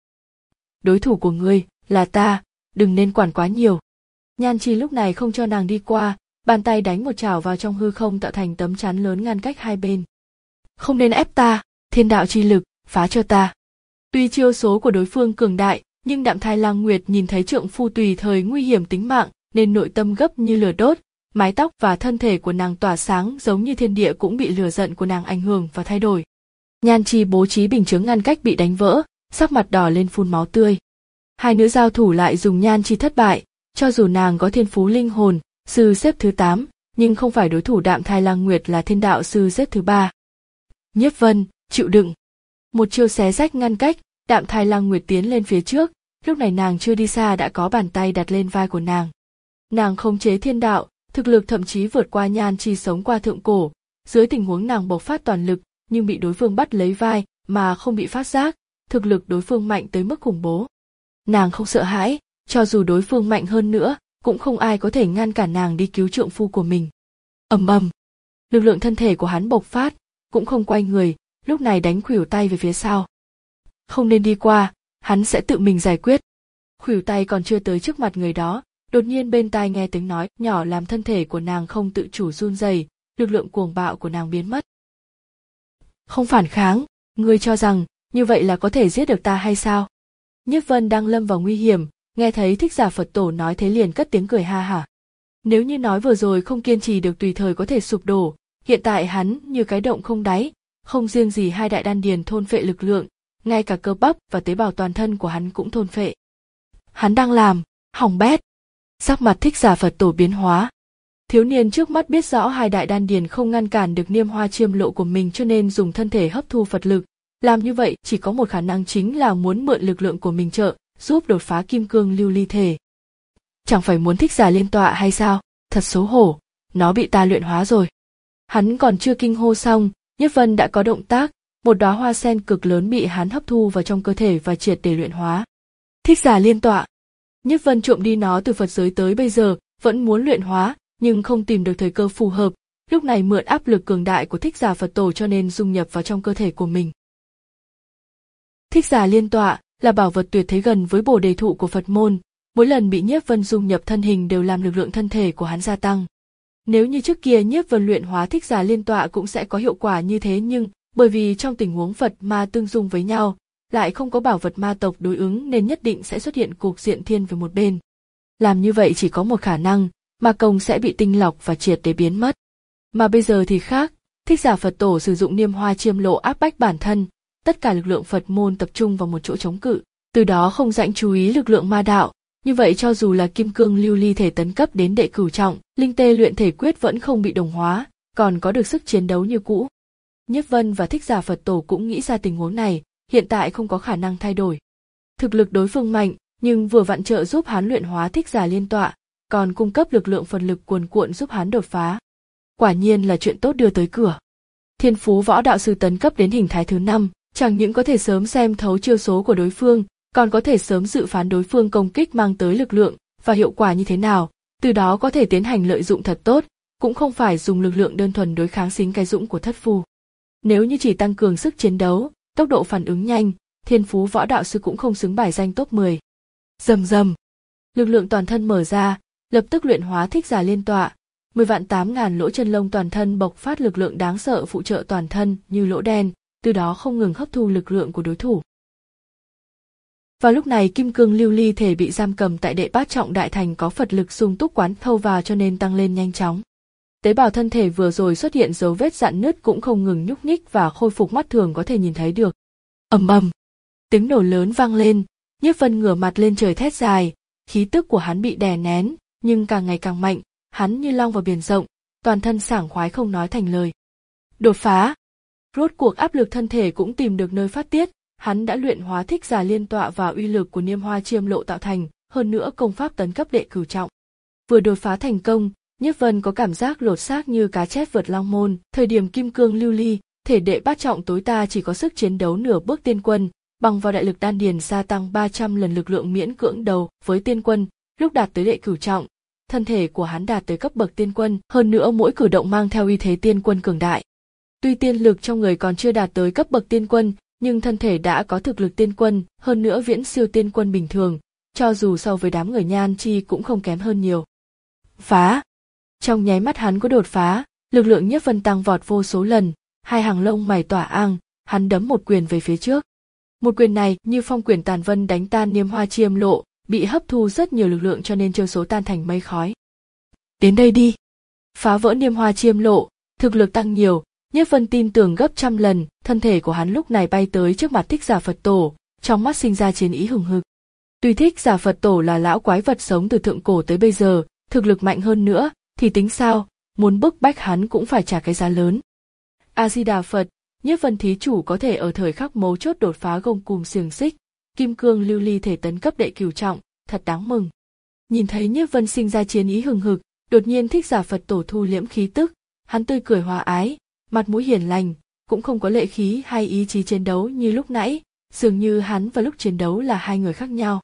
Đối thủ của ngươi là ta, đừng nên quản quá nhiều. Nhan Chi lúc này không cho nàng đi qua, bàn tay đánh một chảo vào trong hư không tạo thành tấm chắn lớn ngăn cách hai bên. Không nên ép ta. Thiên đạo chi lực, phá cho ta. Tuy chiêu số của đối phương cường đại, nhưng Đạm Thai Lang Nguyệt nhìn thấy trượng phu tùy thời nguy hiểm tính mạng, nên nội tâm gấp như lửa đốt, mái tóc và thân thể của nàng tỏa sáng giống như thiên địa cũng bị lửa giận của nàng ảnh hưởng và thay đổi. Nhan Chi bố trí bình chướng ngăn cách bị đánh vỡ, sắc mặt đỏ lên phun máu tươi. Hai nữ giao thủ lại dùng Nhan Chi thất bại, cho dù nàng có thiên phú linh hồn, sư xếp thứ tám, nhưng không phải đối thủ Đạm Thai Lang Nguyệt là thiên đạo sư xếp thứ ba. Nhiếp Vân, chịu đựng. Một chiêu xé rách ngăn cách, Đạm Thai Lang Nguyệt tiến lên phía trước, lúc này nàng chưa đi xa đã có bàn tay đặt lên vai của nàng. Nàng khống chế thiên đạo, thực lực thậm chí vượt qua Nhan Chi sống qua thượng cổ, dưới tình huống nàng bộc phát toàn lực, nhưng bị đối phương bắt lấy vai mà không bị phát giác, thực lực đối phương mạnh tới mức khủng bố. Nàng không sợ hãi, cho dù đối phương mạnh hơn nữa, cũng không ai có thể ngăn cản nàng đi cứu trượng phu của mình. Ầm ầm, lực lượng thân thể của hắn bộc phát, cũng không quay người, lúc này đánh khuỷu tay về phía sau. Không nên đi qua, hắn sẽ tự mình giải quyết. Khuỷu tay còn chưa tới trước mặt người đó, đột nhiên bên tai nghe tiếng nói nhỏ làm thân thể của nàng không tự chủ run rẩy, lực lượng cuồng bạo của nàng biến mất. Không phản kháng, ngươi cho rằng như vậy là có thể giết được ta hay sao? Nhiếp Vân đang lâm vào nguy hiểm, nghe thấy Thích Giả Phật Tổ nói thế liền cất tiếng cười ha hả. Nếu như nói vừa rồi không kiên trì được tùy thời có thể sụp đổ, hiện tại hắn như cái động không đáy, không riêng gì hai đại đan điền thôn phệ lực lượng, ngay cả cơ bắp và tế bào toàn thân của hắn cũng thôn phệ. Hắn đang làm, hỏng bét. Sắc mặt Thích Giả Phật Tổ biến hóa. Thiếu niên trước mắt biết rõ hai đại đan điền không ngăn cản được niêm hoa chiêm lộ của mình cho nên dùng thân thể hấp thu Phật lực. Làm như vậy chỉ có một khả năng chính là muốn mượn lực lượng của mình trợ, giúp đột phá kim cương lưu ly thể. Chẳng phải muốn Thích Giả Liên Tọa hay sao? Thật xấu hổ, nó bị ta luyện hóa rồi. Hắn còn chưa kinh hô xong, Nhiếp Vân đã có động tác, một đóa hoa sen cực lớn bị hắn hấp thu vào trong cơ thể và triệt để luyện hóa. Thích Giả Liên Tọa. Nhiếp Vân trộm đi nó từ Phật giới tới bây giờ, vẫn muốn luyện hóa, nhưng không tìm được thời cơ phù hợp, lúc này mượn áp lực cường đại của Thích Giả Phật Tổ cho nên dung nhập vào trong cơ thể của mình. Thích Giả Liên Tọa là bảo vật tuyệt thế gần với Bồ Đề Thụ của Phật môn, mỗi lần bị Nhiếp Vân dung nhập thân hình đều làm lực lượng thân thể của hắn gia tăng. Nếu như trước kia Nhiếp Vân luyện hóa Thích Giả Liên Tọa cũng sẽ có hiệu quả như thế, nhưng bởi vì trong tình huống Phật ma tương dung với nhau, lại không có bảo vật ma tộc đối ứng nên nhất định sẽ xuất hiện cục diện thiên về một bên. Làm như vậy chỉ có một khả năng, ma công sẽ bị tinh lọc và triệt để biến mất. Mà bây giờ thì khác, Thích Giả Phật Tổ sử dụng niêm hoa chiêm lộ áp bách bản thân, tất cả lực lượng Phật môn tập trung vào một chỗ chống cự, từ đó không dãnh chú ý lực lượng ma đạo. Như vậy cho dù là kim cương lưu ly thể tấn cấp đến đệ cửu trọng, linh tê luyện thể quyết vẫn không bị đồng hóa, còn có được sức chiến đấu như cũ. Nhiếp Vân và Thích Giả Phật Tổ cũng nghĩ ra tình huống này, hiện tại không có khả năng thay đổi. Thực lực đối phương mạnh, nhưng vừa vặn trợ giúp hắn luyện hóa Thích Giả Liên Tọa, còn cung cấp lực lượng phần lực cuồn cuộn giúp hắn đột phá. Quả nhiên là chuyện tốt đưa tới cửa. Thiên phú võ đạo sư tấn cấp đến hình thái thứ năm, chẳng những có thể sớm xem thấu chiêu số của đối phương, còn có thể sớm dự phán đối phương công kích mang tới lực lượng và hiệu quả như thế nào, từ đó có thể tiến hành lợi dụng thật tốt, cũng không phải dùng lực lượng đơn thuần đối kháng xính cái dũng của thất phu. Nếu như chỉ tăng cường sức chiến đấu, tốc độ phản ứng nhanh, thiên phú võ đạo sư cũng không xứng bài danh top mười. Rầm rầm, lực lượng toàn thân mở ra, lập tức luyện hóa Thích Giả Liên Tọa, mười vạn tám ngàn lỗ chân lông toàn thân bộc phát lực lượng đáng sợ phụ trợ toàn thân như lỗ đen, từ đó không ngừng hấp thu lực lượng của đối thủ. Vào lúc này kim cương lưu ly thể bị giam cầm tại đệ bát trọng đại thành có Phật lực sung túc quán thâu vào cho nên tăng lên nhanh chóng. Tế bào thân thể vừa rồi xuất hiện dấu vết rạn nứt cũng không ngừng nhúc nhích và khôi phục mắt thường có thể nhìn thấy được. Ầm ầm, tiếng nổ lớn vang lên, Nhiếp Vân ngửa mặt lên trời thét dài, khí tức của hắn bị đè nén, nhưng càng ngày càng mạnh, hắn như long vào biển rộng, toàn thân sảng khoái không nói thành lời. Đột phá. Rốt cuộc áp lực thân thể cũng tìm được nơi phát tiết, hắn đã luyện hóa Thích Giả Liên Tọa và uy lực của niêm hoa chiêm lộ tạo thành, hơn nữa công pháp tấn cấp đệ cửu trọng. Vừa đột phá thành công, Nhiếp Vân có cảm giác lột xác như cá chép vượt long môn, thời điểm kim cương lưu ly, thể đệ bát trọng tối đa chỉ có sức chiến đấu nửa bước tiên quân, bằng vào đại lực đan điền gia tăng ba trăm lần lực lượng miễn cưỡng đầu với tiên quân, lúc đạt tới đệ cửu trọng, thân thể của hắn đạt tới cấp bậc tiên quân, hơn nữa mỗi cử động mang theo uy thế tiên quân cường đại. Tuy tiên lực trong người còn chưa đạt tới cấp bậc tiên quân, nhưng thân thể đã có thực lực tiên quân, hơn nữa viễn siêu tiên quân bình thường, cho dù so với đám người Nhan Chi cũng không kém hơn nhiều. Phá! Trong nháy mắt hắn có đột phá, lực lượng Nhiếp Vân tăng vọt vô số lần, hai hàng lông mày tỏa ang, hắn đấm một quyền về phía trước. Một quyền này như phong quyền tàn vân đánh tan Niêm Hoa Chiêm Lộ, bị hấp thu rất nhiều lực lượng cho nên chiêu số tan thành mây khói. Đến đây đi. Phá vỡ Niêm Hoa Chiêm Lộ, thực lực tăng nhiều, Nhiếp Vân tin tưởng gấp trăm lần, thân thể của hắn lúc này bay tới trước mặt Thích Giả Phật Tổ, trong mắt sinh ra chiến ý hừng hực. Tuy Thích Giả Phật Tổ là lão quái vật sống từ thượng cổ tới bây giờ, thực lực mạnh hơn nữa, thì tính sao, muốn bức bách hắn cũng phải trả cái giá lớn. A Di Đà Phật, Nhiếp Vân thí chủ có thể ở thời khắc mấu chốt đột phá gông cùm xiềng xích, kim cương lưu ly thể tấn cấp đệ cửu trọng, thật đáng mừng. Nhìn thấy Nhiếp Vân sinh ra chiến ý hừng hực, đột nhiên Thích Giả Phật Tổ thu liễm khí tức, hắn tươi cười hòa ái, mặt mũi hiền lành, cũng không có lệ khí hay ý chí chiến đấu như lúc nãy, dường như hắn và lúc chiến đấu là hai người khác nhau.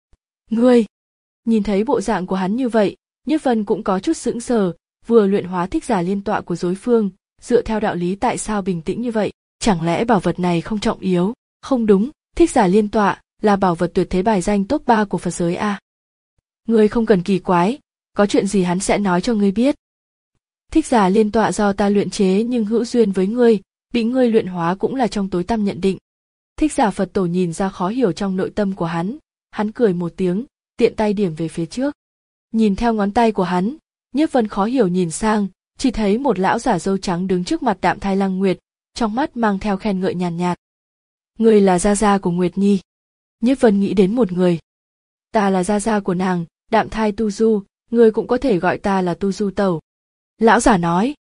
Ngươi! Nhìn thấy bộ dạng của hắn như vậy, Nhiếp Vân cũng có chút sững sờ, vừa luyện hóa thích giả liên tọa của đối phương, dựa theo đạo lý tại sao bình tĩnh như vậy, chẳng lẽ bảo vật này không trọng yếu? Không đúng, thích giả liên tọa là bảo vật tuyệt thế bài danh top ba của Phật giới a. Ngươi không cần kỳ quái, có chuyện gì hắn sẽ nói cho ngươi biết. Thích giả liên tọa do ta luyện chế nhưng hữu duyên với ngươi, bị ngươi luyện hóa cũng là trong tối tăm nhận định. Thích giả Phật Tổ nhìn ra khó hiểu trong nội tâm của hắn, hắn cười một tiếng, tiện tay điểm về phía trước. Nhìn theo ngón tay của hắn, Nhiếp Vân khó hiểu nhìn sang, chỉ thấy một lão giả râu trắng đứng trước mặt Đạm Thai Lăng Nguyệt, trong mắt mang theo khen ngợi nhàn nhạt. Người là gia gia của Nguyệt Nhi. Nhiếp Vân nghĩ đến một người. Ta là gia gia của nàng, Đạm Thai Tu Du, người cũng có thể gọi ta là Tu Du Tẩu. Lão giả nói.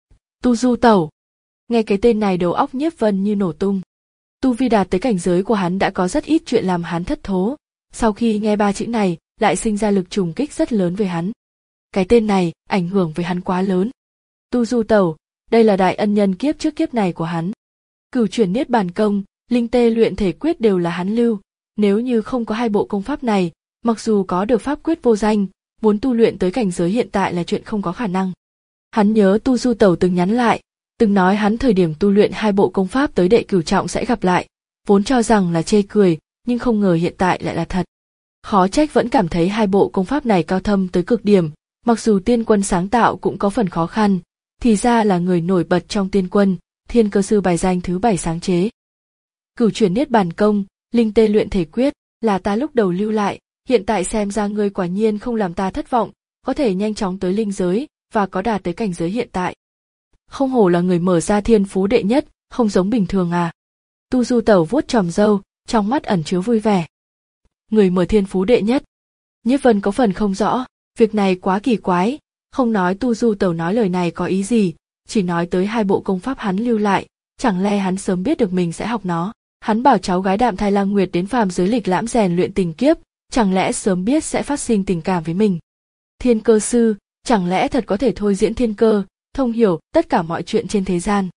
Tu Du Tẩu. Nghe cái tên này đầu óc Nhiếp Vân như nổ tung. Tu vi đạt tới cảnh giới của hắn đã có rất ít chuyện làm hắn thất thố, sau khi nghe ba chữ này, lại sinh ra lực trùng kích rất lớn về hắn. Cái tên này ảnh hưởng với hắn quá lớn. Tu Du Tẩu, đây là đại ân nhân kiếp trước kiếp này của hắn. Cửu chuyển niết bàn công, linh tê luyện thể quyết đều là hắn lưu, nếu như không có hai bộ công pháp này, mặc dù có được pháp quyết vô danh, muốn tu luyện tới cảnh giới hiện tại là chuyện không có khả năng. Hắn nhớ Tu Du Tẩu từng nhắn lại, từng nói hắn thời điểm tu luyện hai bộ công pháp tới đệ cửu trọng sẽ gặp lại, vốn cho rằng là chê cười, nhưng không ngờ hiện tại lại là thật. Khó trách vẫn cảm thấy hai bộ công pháp này cao thâm tới cực điểm, mặc dù tiên quân sáng tạo cũng có phần khó khăn, thì ra là người nổi bật trong tiên quân, thiên cơ sư bài danh thứ bảy sáng chế. Cửu chuyển niết bàn công, linh tê luyện thể quyết, là ta lúc đầu lưu lại, hiện tại xem ra ngươi quả nhiên không làm ta thất vọng, có thể nhanh chóng tới linh giới, và có đạt tới cảnh giới hiện tại. Không hổ là người mở ra thiên phú đệ nhất, không giống bình thường à. Tu Du Tẩu vuốt tròm râu, trong mắt ẩn chứa vui vẻ. Người mở thiên phú đệ nhất. Nhiếp Vân có phần không rõ, việc này quá kỳ quái, không nói Tu Du Tẩu nói lời này có ý gì, chỉ nói tới hai bộ công pháp hắn lưu lại, chẳng lẽ hắn sớm biết được mình sẽ học nó. Hắn bảo cháu gái Đạm Thai Lăng Nguyệt đến phàm giới lịch lãm rèn luyện tình kiếp, chẳng lẽ sớm biết sẽ phát sinh tình cảm với mình. Thiên cơ sư, chẳng lẽ thật có thể thôi diễn thiên cơ, thông hiểu tất cả mọi chuyện trên thế gian.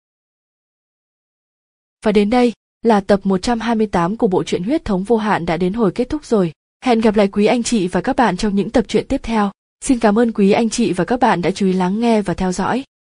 Và đến đây là tập một trăm hai mươi tám của bộ truyện Huyết Thống Vô Hạn đã đến hồi kết thúc rồi. Hẹn gặp lại quý anh chị và các bạn trong những tập truyện tiếp theo. Xin cảm ơn quý anh chị và các bạn đã chú ý lắng nghe và theo dõi.